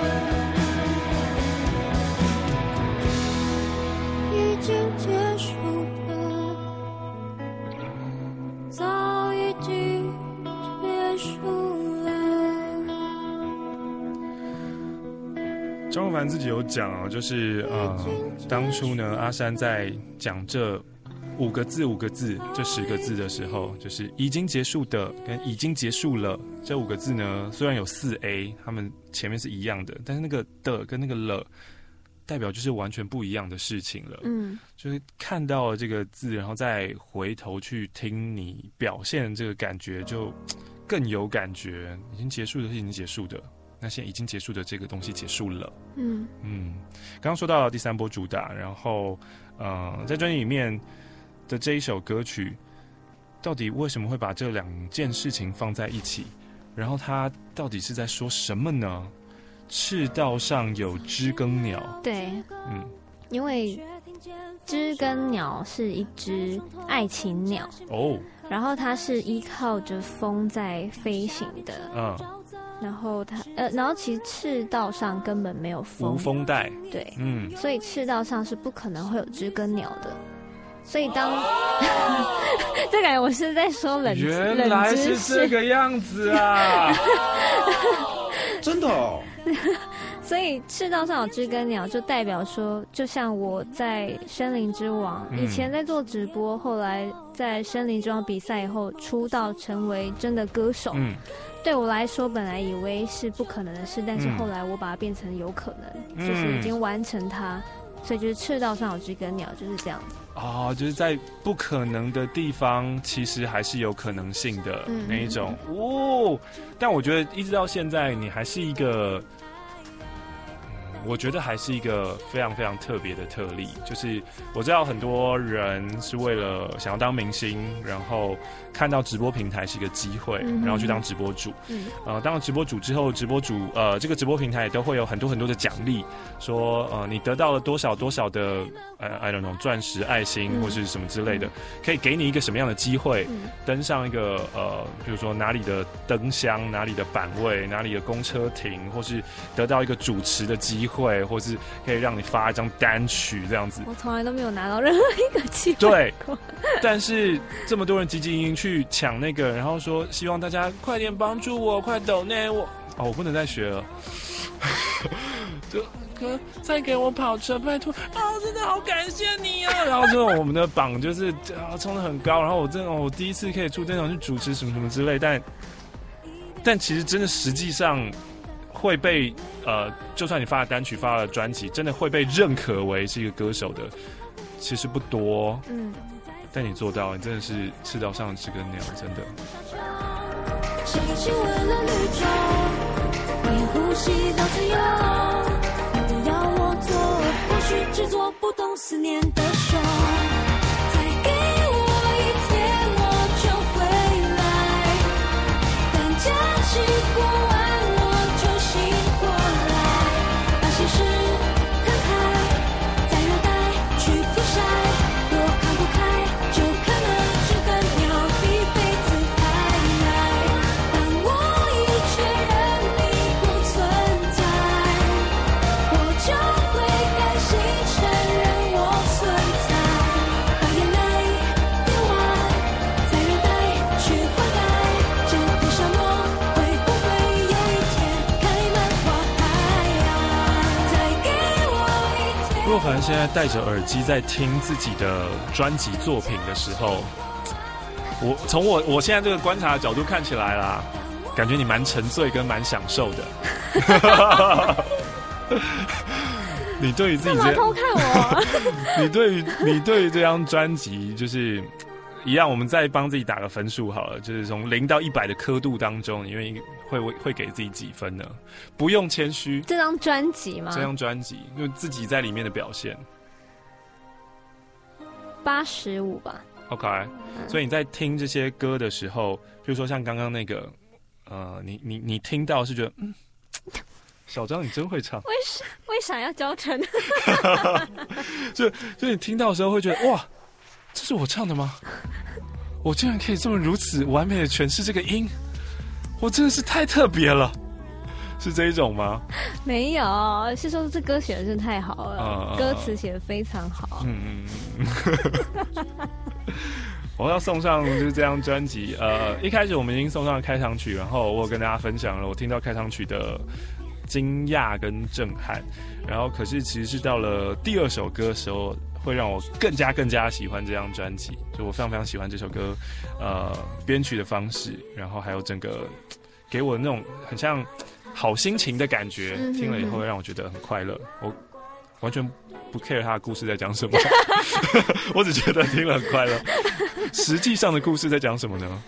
[SPEAKER 13] 已经结束了，早已经结束了。
[SPEAKER 10] 张若凡自己有讲啊，就是当初呢，阿山在讲这5个字这10个字的时候，就是已经结束的跟已经结束了这5个字呢，虽然有4A， 他们前面是一样的，但是那个的跟那个了，代表就是完全不一样的事情了。就是看到了这个字，然后再回头去听你表现这个感觉，就更有感觉。已经结束的是已经结束的。那现在已经结束的这个东西结束了。刚刚说到第3波主打，然后在专辑里面的这一首歌曲，到底为什么会把这2件事情放在一起？然后它到底是在说什么呢？赤道上有知更鸟。
[SPEAKER 7] 对，因为知更鸟是一只爱情鸟然后它是依靠着风在飞行的。然后其实赤道上根本没有风，无
[SPEAKER 10] 风带。
[SPEAKER 7] 对，所以赤道上是不可能会有知更鸟的。所以当这感觉我是在说冷知识，
[SPEAKER 10] 原来是这个样子啊！
[SPEAKER 3] 真的哦。
[SPEAKER 7] 所以赤道上有知更鸟，就代表说，就像我在森林之王以前在做直播，后来在森林之王比赛以后出道成为真的歌手。对我来说，本来以为是不可能的事，但是后来我把它变成有可能，就是已经完成它。所以就是赤道上有知更鸟，就是这样子。
[SPEAKER 10] 就是在不可能的地方，其实还是有可能性的那一种。但我觉得一直到现在，你还是一个。我觉得还是一个非常非常特别的特例，就是我知道很多人是为了想要当明星，然后看到直播平台是一个机会，然后去当直播主。当了直播主之后，直播主这个直播平台也都会有很多很多的奖励，说你得到了多少多少的I don't know 钻石、爱心或是什么之类的，可以给你一个什么样的机会，登上一个比如说哪里的灯箱、哪里的版位、哪里的公车亭，或是得到一个主持的机会，或是可以让你发一张单曲这样子。
[SPEAKER 7] 我从来都没有拿到任何一个机会。
[SPEAKER 10] 对，但是这么多人积极营去抢那个，然后说希望大家快点帮助我，快抖内我。我不能再学了。就哥，再给我跑车，拜托！真的好感谢你啊！然后之后我们的榜就是冲得很高，然后我第一次可以出这场去主持什么什么之类，但其实真的实际上会被就算你发了单曲、发了专辑，真的会被认可为是一个歌手的，其实不多。但你做到，你真的是赤道上的知更鸟，真的。
[SPEAKER 13] 是一起为了绿洲，为呼吸到自由。你要我做，或许只做不懂思念的手。再给我一天。
[SPEAKER 10] 突然现在戴着耳机在听自己的专辑作品的时候，从我现在这个观察的角度看起来啦，感觉你蛮沉醉跟蛮享受的。你对于自己
[SPEAKER 7] 干嘛偷看我？
[SPEAKER 10] 你对于这张专辑就是一样，我们再帮自己打个分数好了，就是从0到100的刻度当中，你愿意会给自己几分呢？不用谦虚。
[SPEAKER 7] 这张专辑吗？
[SPEAKER 10] 这张专辑就自己在里面的表现
[SPEAKER 7] ，85吧。
[SPEAKER 10] OK，所以你在听这些歌的时候，比如说像刚刚那个，你听到是觉得，小张你真会唱。
[SPEAKER 7] 为啥要教成？
[SPEAKER 10] 就你听到的时候会觉得，哇，这是我唱的吗？我竟然可以这么如此完美的诠释这个音，我真的是太特别了。是这一种吗？
[SPEAKER 7] 没有，是说这歌写的真的太好了，歌词写的非常好。
[SPEAKER 10] 我要送上就是这张专辑，一开始我们已经送上了开场曲，然后我有跟大家分享了我听到开场曲的惊讶跟震撼，然后可是其实是到了第2首歌的时候，会让我更加喜欢这张专辑，就我非常喜欢这首歌，编曲的方式，然后还有整个给我那种很像好心情的感觉，听了以后会让我觉得很快乐。我完全不 care 他的故事在讲什么，我只觉得听了很快乐。实际上的故事在讲什么呢？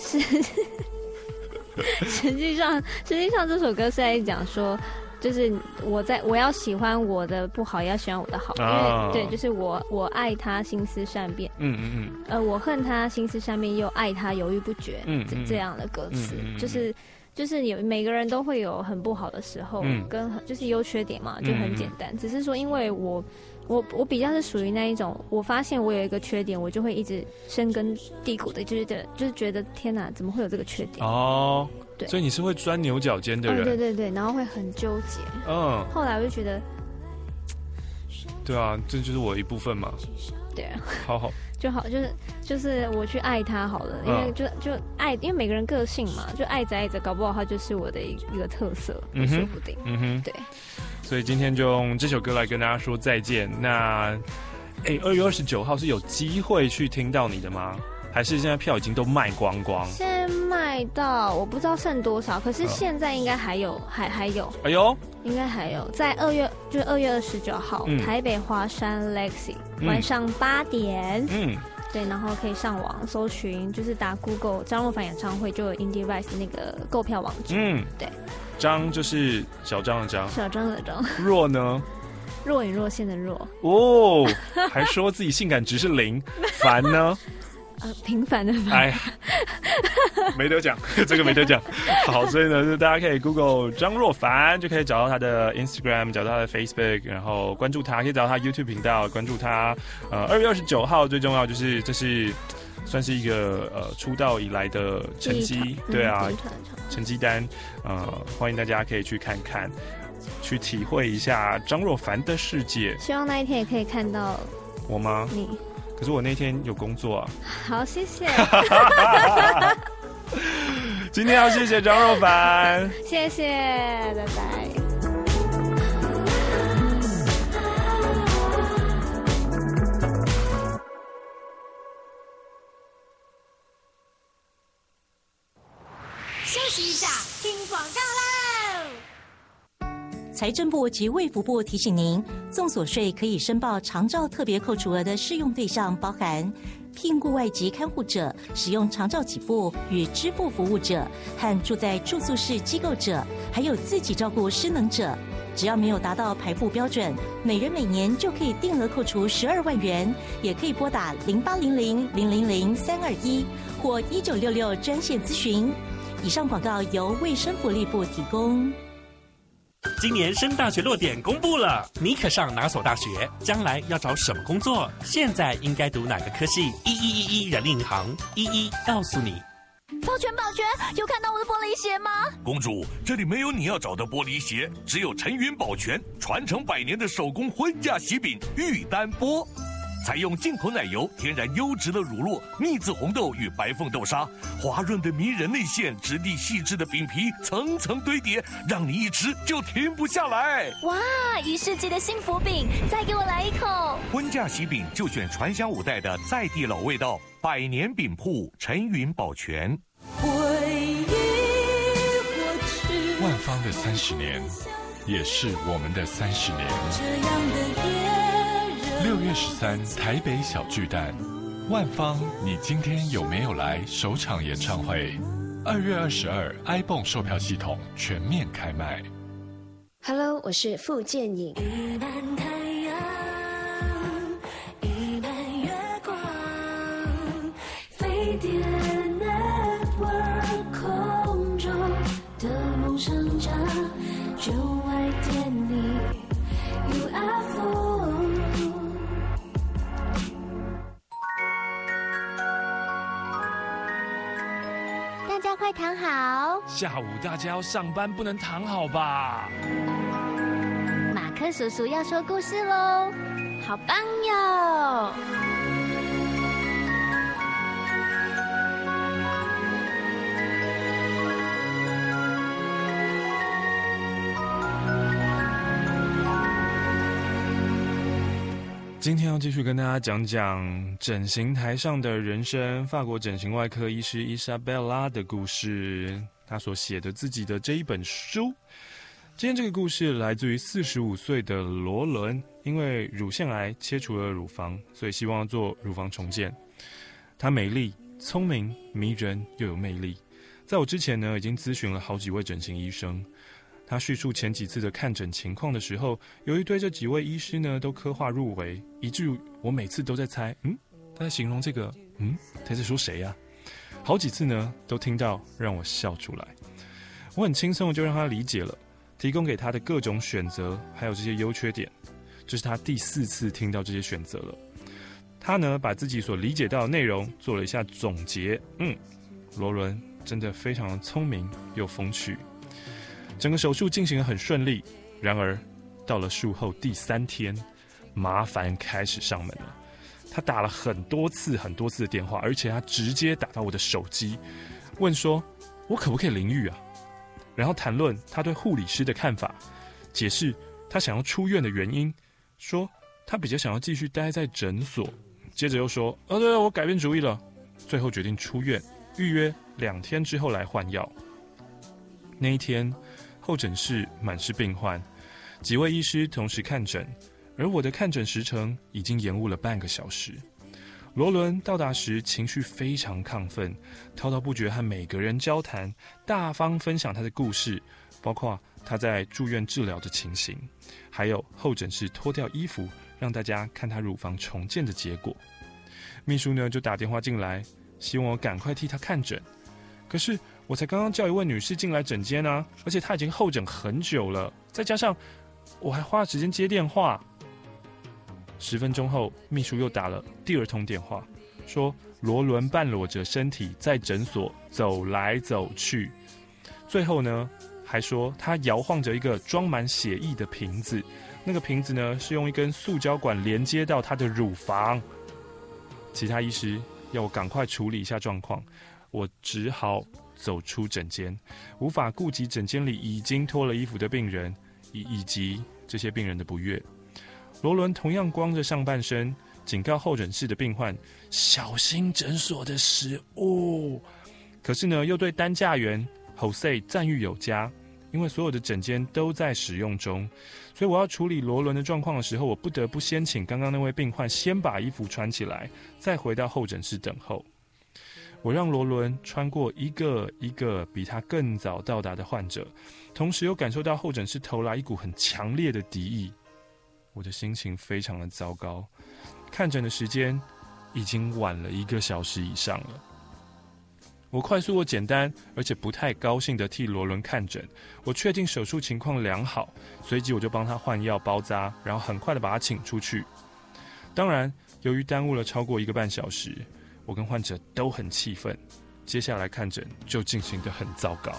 [SPEAKER 7] 实际上这首歌是在讲说，就是我要喜欢我的不好，也要喜欢我的好，因为对，就是我爱他心思善变，我恨他心思善变，又爱他犹豫不决，这样的歌词，就是有每个人都会有很不好的时候，跟就是优缺点嘛，就很简单，只是说因为我比较是属于那一种，我发现我有一个缺点，我就会一直深根蒂固的，就是觉得天哪，怎么会有这个缺点？哦，对，
[SPEAKER 10] 所以你是会钻牛角尖的人，
[SPEAKER 7] 对，然后会很纠结。后来我就觉得，
[SPEAKER 10] 对啊，这就是我一部分嘛。
[SPEAKER 7] 对啊，
[SPEAKER 10] 好。
[SPEAKER 7] 就好，就是我去爱他好了，因为就爱，因为每个人个性嘛，就爱着爱着，搞不好他就是我的一个特色，说不定。对。
[SPEAKER 10] 所以今天就用这首歌来跟大家说再见。那，2月29号是有机会去听到你的吗？还是现在票已经都卖光光？
[SPEAKER 7] 现在卖到我不知道剩多少，可是现在应该还有，还有。
[SPEAKER 10] 哎呦，
[SPEAKER 7] 应该还有，在2月29号，台北华山 Lexi，晚上8点。对，然后可以上网搜寻，就是打 Google 张若凡演唱会，就有 Indie Rise 那个购票网址。对。张就是小张的张， 小张的张。
[SPEAKER 10] 若呢？
[SPEAKER 7] 若隐若现的若。
[SPEAKER 10] 哦，还说自己性感值是0。凡呢？
[SPEAKER 7] 平凡的凡。
[SPEAKER 10] 哎，没得讲，这个没得讲。好，所以呢，就大家可以 Google 张若凡，就可以找到他的 Instagram， 找到他的 Facebook， 然后关注他，可以找到他 YouTube 频道，关注他。2月29号最重要就是这是算是一个出道以来的成绩，对啊，成绩单。欢迎大家可以去看看，去体会一下张若凡的世界。
[SPEAKER 7] 希望那一天也可以看到
[SPEAKER 10] 我吗？
[SPEAKER 7] 你。
[SPEAKER 10] 可是我那天有工作啊。
[SPEAKER 7] 好，谢谢。
[SPEAKER 10] 今天要谢谢张若凡，
[SPEAKER 7] 谢谢，拜拜。
[SPEAKER 9] 休息一下，听广告喽。
[SPEAKER 1] 财政部及卫福部提醒您，综所税可以申报长照特别扣除额的适用对象包含聘雇外籍看护者、使用长照给付与支付服务者和住在住宿式机构者，还有自己照顾失能者。只要没有达到排富标准，每人每年就可以定额扣除12万元，也可以拨打0800-000-321或1966专线咨询。以上广告由卫生福利部提供。
[SPEAKER 12] 今年升大学落点公布了，你可上哪所大学？将来要找什么工作？现在应该读哪个科系？1111人力银行一告诉你。
[SPEAKER 20] 保全，有看到我的玻璃鞋吗？
[SPEAKER 21] 公主，这里没有你要找的玻璃鞋，只有陈云保全传承100年的手工婚嫁喜饼玉丹波。 采用进口奶油、天然优质的乳酪、蜜渍红豆与白凤豆沙，滑润的迷人内馅，质地细致的饼皮，层层堆叠，让你一吃就停不下来。
[SPEAKER 20] 哇，1世纪的幸福饼，再给我来一口。
[SPEAKER 21] 婚嫁喜饼就选传香5代的在地老味道，百年饼铺陈云宝泉。
[SPEAKER 10] 万芳的30年，也是我们的30年。6月13，台北小巨蛋，万芳，你今天有没有来首场演唱会？2月22 ，iPhone 售票系统全面开卖。
[SPEAKER 5] Hello， 我是傅建颖。
[SPEAKER 13] 一半太阳，一半月光，飞碟 Network 空中的梦想家，就爱点你 UFO。
[SPEAKER 11] 大家快躺好。
[SPEAKER 10] 下午大家要上班，不能躺好吧？
[SPEAKER 11] 马克叔叔要说故事喽，好棒哟！
[SPEAKER 10] 今天要继续跟大家讲讲整形台上的人生，法国整形外科医师伊莎贝拉的故事，她所写的自己的这一本书。今天这个故事来自于45岁的罗伦，因为乳腺癌切除了乳房，所以希望做乳房重建。她美丽、聪明、迷人又有魅力。在我之前呢，已经咨询了好几位整形医生。他叙述前几次的看诊情况的时候，由于对这几位医师呢都刻画入微，以至于我每次都在猜，他在形容这个，他在说谁呀？好几次呢都听到让我笑出来。我很轻松的就让他理解了，提供给他的各种选择，还有这些优缺点。这是他第4次听到这些选择了。他呢把自己所理解到的内容做了一下总结。罗伦真的非常的聪明又风趣。整个手术进行得很顺利，然而到了术后第3天，麻烦开始上门了。他打了很多次的电话，而且他直接打到我的手机，问说我可不可以淋浴啊？然后谈论他对护理师的看法，解释他想要出院的原因，说他比较想要继续待在诊所。接着又说对，我改变主意了。最后决定出院，预约2天之后来换药。那一天候诊室满是病患，几位医师同时看诊，而我的看诊时程已经延误了半个小时。罗伦到达时情绪非常亢奋，滔滔不绝和每个人交谈，大方分享他的故事，包括他在住院治疗的情形，还有候诊室脱掉衣服让大家看他乳房重建的结果。秘书呢就打电话进来，希望我赶快替他看诊。可是我才刚刚叫一位女士进来诊间啊，而且她已经候诊很久了，再加上我还花了时间接电话。10分钟后，秘书又打了第2通电话，说罗伦半裸着身体在诊所走来走去，最后呢还说他摇晃着一个装满血液的瓶子，那个瓶子呢是用一根塑胶管连接到他的乳房。其他医师要我赶快处理一下状况，我只好走出诊间，无法顾及诊间里已经脱了衣服的病人，以及这些病人的不悦。罗伦同样光着上半身，警告候诊室的病患小心诊所的食物。可是呢，又对担架员 Jose 赞誉有加，因为所有的诊间都在使用中，所以我要处理罗伦的状况的时候，我不得不先请刚刚那位病患先把衣服穿起来，再回到候诊室等候。我让罗伦穿过一个一个比他更早到达的患者，同时又感受到候诊室投来一股很强烈的敌意。我的心情非常的糟糕，看诊的时间已经晚了1个小时以上了。我快速又简单，而且不太高兴地替罗伦看诊。我确定手术情况良好，随即我就帮他换药包扎，然后很快地把他请出去。当然，由于耽误了超过1个半小时，我跟患者都很气愤。接下来看诊就进行得很糟糕。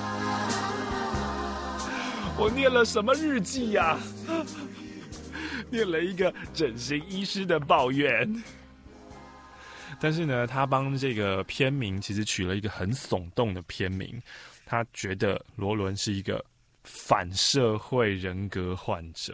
[SPEAKER 10] 我念了什么日记呀？ 念了一个整形医师的抱怨。但是呢，他帮这个片名其实取了一个很耸动的片名，他觉得罗伦是一个反社会人格患者。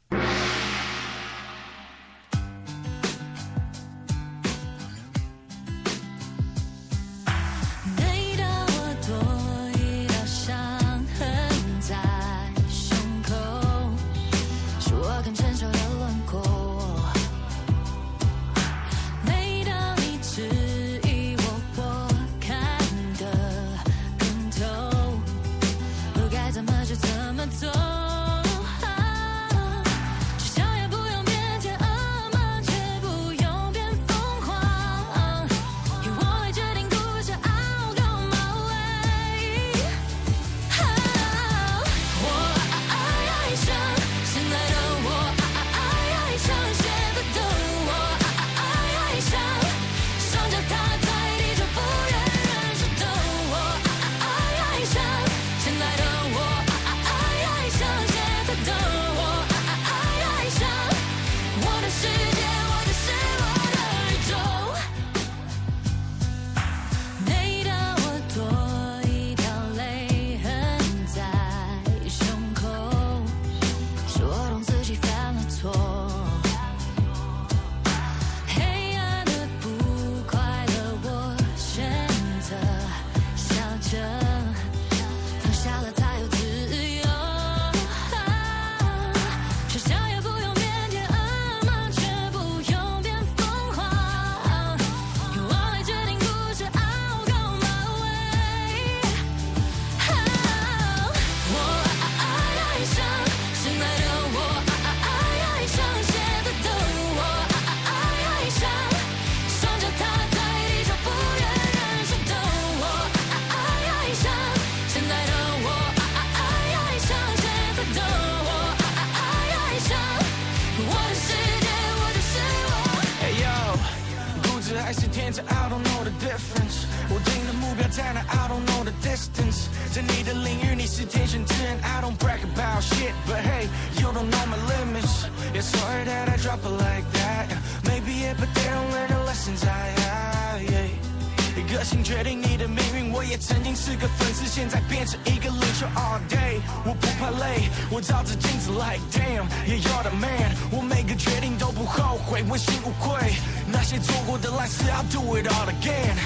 [SPEAKER 4] I don't know the difference 我定的目标在哪 I don't know the distance 在你的领域你是天选之人 I don't brag about shit But hey you don't know my limits Yeah sorry that I drop it like that Maybe it but they don't learn the lessons I have yeah 个性决定你的命运我也曾经是个粉丝现在变成一个领袖 all day 我不怕累我照着镜子 like damn Yeah you're the man 我每个决定都不后悔问心无愧那些做过的烂事 I'll do it all again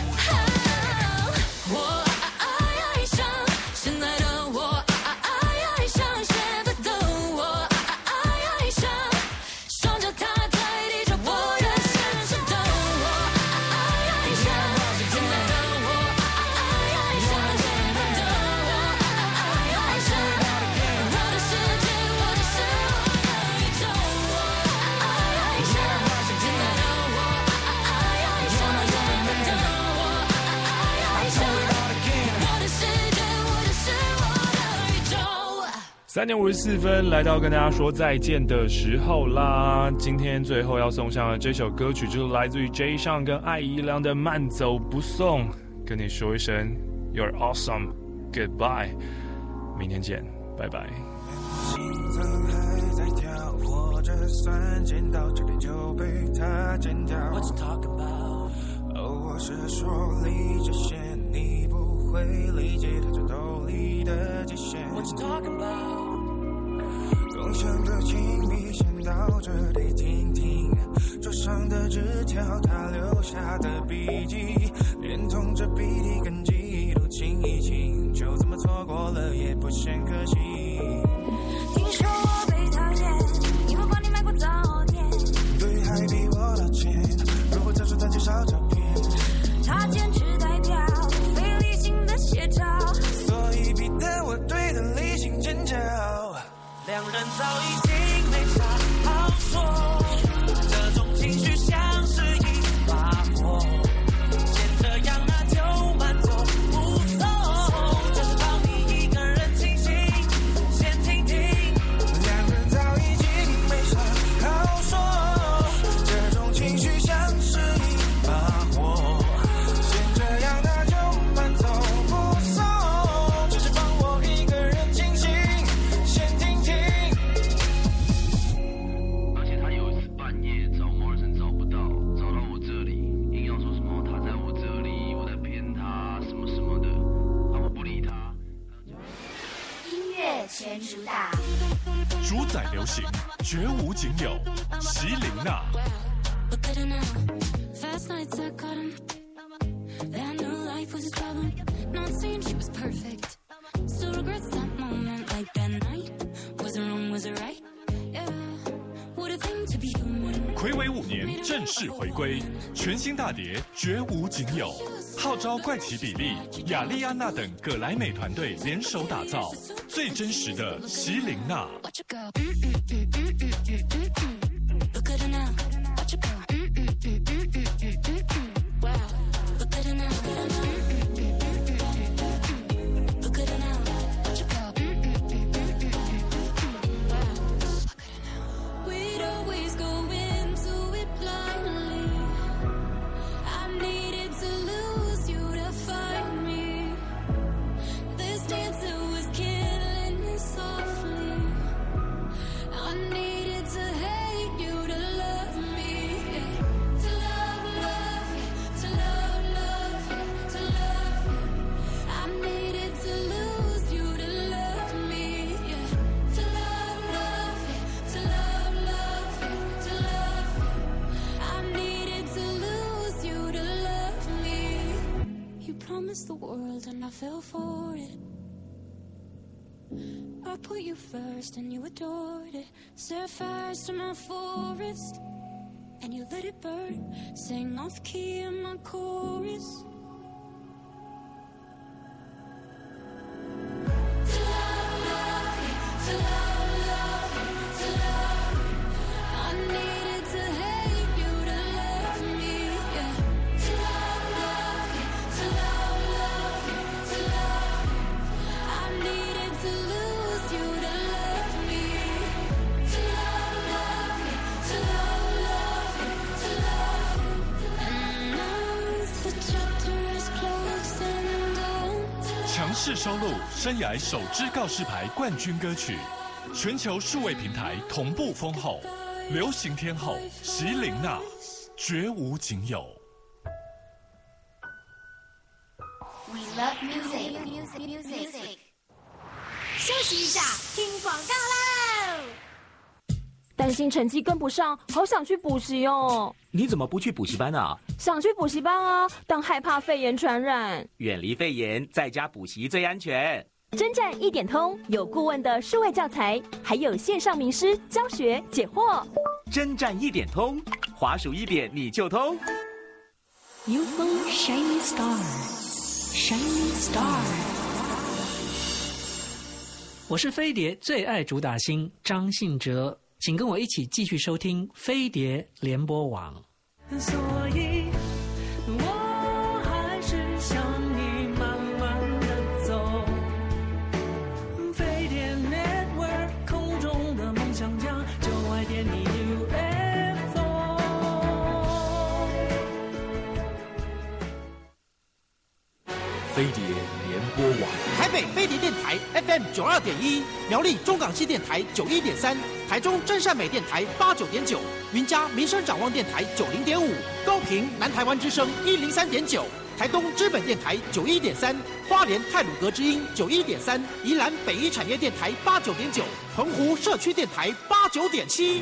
[SPEAKER 4] 我爱上现在的我爱上现在的我爱上双脚踏在地球不认识的我爱上现在的我爱上现在的我爱上我的世界我就是我的宇宙我爱上现在的我爱上现在的我爱上我的世界我就是我的宇宙
[SPEAKER 10] 3点54分，来到跟大家说再见的时候啦。今天最后要送上的这首歌曲就是来自于 Jay 上跟艾怡良的《慢走不送》，跟你说一声 You're awesome, goodbye， 明天见，拜拜。
[SPEAKER 4] 心脏还在跳，我这算捡到，差点就被他剪掉。What you talking about？ 哦，我是说理这些，你不会理解他战斗里的极限。What you talking about？ 共享的亲密，先到这里听听。桌上的纸条，他留下的笔记，连同这笔记跟记录清一清，就这么错过了，也不嫌可惜。听说我被讨厌，因为帮你买过早点，对还逼我道歉。如果这时他介绍照片，他坚持代表非理性的写照，所以逼得我对的理性尖叫。两人早已经没啥好说，这种情绪像是一把火，先这样那就慢走不送，就是靠你一个人清醒，先
[SPEAKER 9] 全主打，
[SPEAKER 6] 主宰流行，绝无仅有。席琳娜。
[SPEAKER 13] Fast nights I caught him. That new life was his problem. Not saying she was perfect. Still regrets that moment. Like that night. Was it wrong? Was it right? Yeah. What a thing to be human.
[SPEAKER 6] 睽违5年正式回归，全新大碟绝无仅有，号召怪奇比利、雅丽安娜等葛莱美团队联手打造最真实的席琳娜。
[SPEAKER 13] The world and I fell for it. I put you first and you adored it. Set fires to my forest and you let it burn. Sang off key in my chorus. To love, love you, to love, love you, to love you. I needed to hate you to love me, yeah. To love, love you, to love.
[SPEAKER 6] 强势收录生涯首支告示牌冠军歌曲，全球数位平台同步封后，流行天后席琳娜，绝无仅有。
[SPEAKER 9] We love music. 休息一下，听广告喽。
[SPEAKER 18] 担心成绩跟不上，好想去补习哦。
[SPEAKER 19] 你怎么不去补习班啊？
[SPEAKER 18] 想去补习班啊，但害怕肺炎传染。
[SPEAKER 19] 远离肺炎，在家补习最安全。
[SPEAKER 18] 征战一点通，有顾问的数位教材，还有线上名师教学解惑。
[SPEAKER 19] 征战一点通，滑鼠一点你就通。
[SPEAKER 8] UFO Shining Star， Shining Star。
[SPEAKER 14] 我是飞碟最爱主打星张信哲。请跟我一起继续收听飞碟联播网。
[SPEAKER 22] 所以我还是想你慢慢的走。飞碟 Network 空中的梦想家，就爱点你 UFO。
[SPEAKER 19] 飞碟联播网，
[SPEAKER 23] 台北飞碟电台 FM 92.1，苗栗中港西电台91.3。台中真善美电台89.9，云嘉民生展望电台90.5，高屏南台湾之声103.9，台东知本电台91.3，花莲太鲁阁之音91.3，宜兰北一产业电台89.9，澎湖社区电台89.7。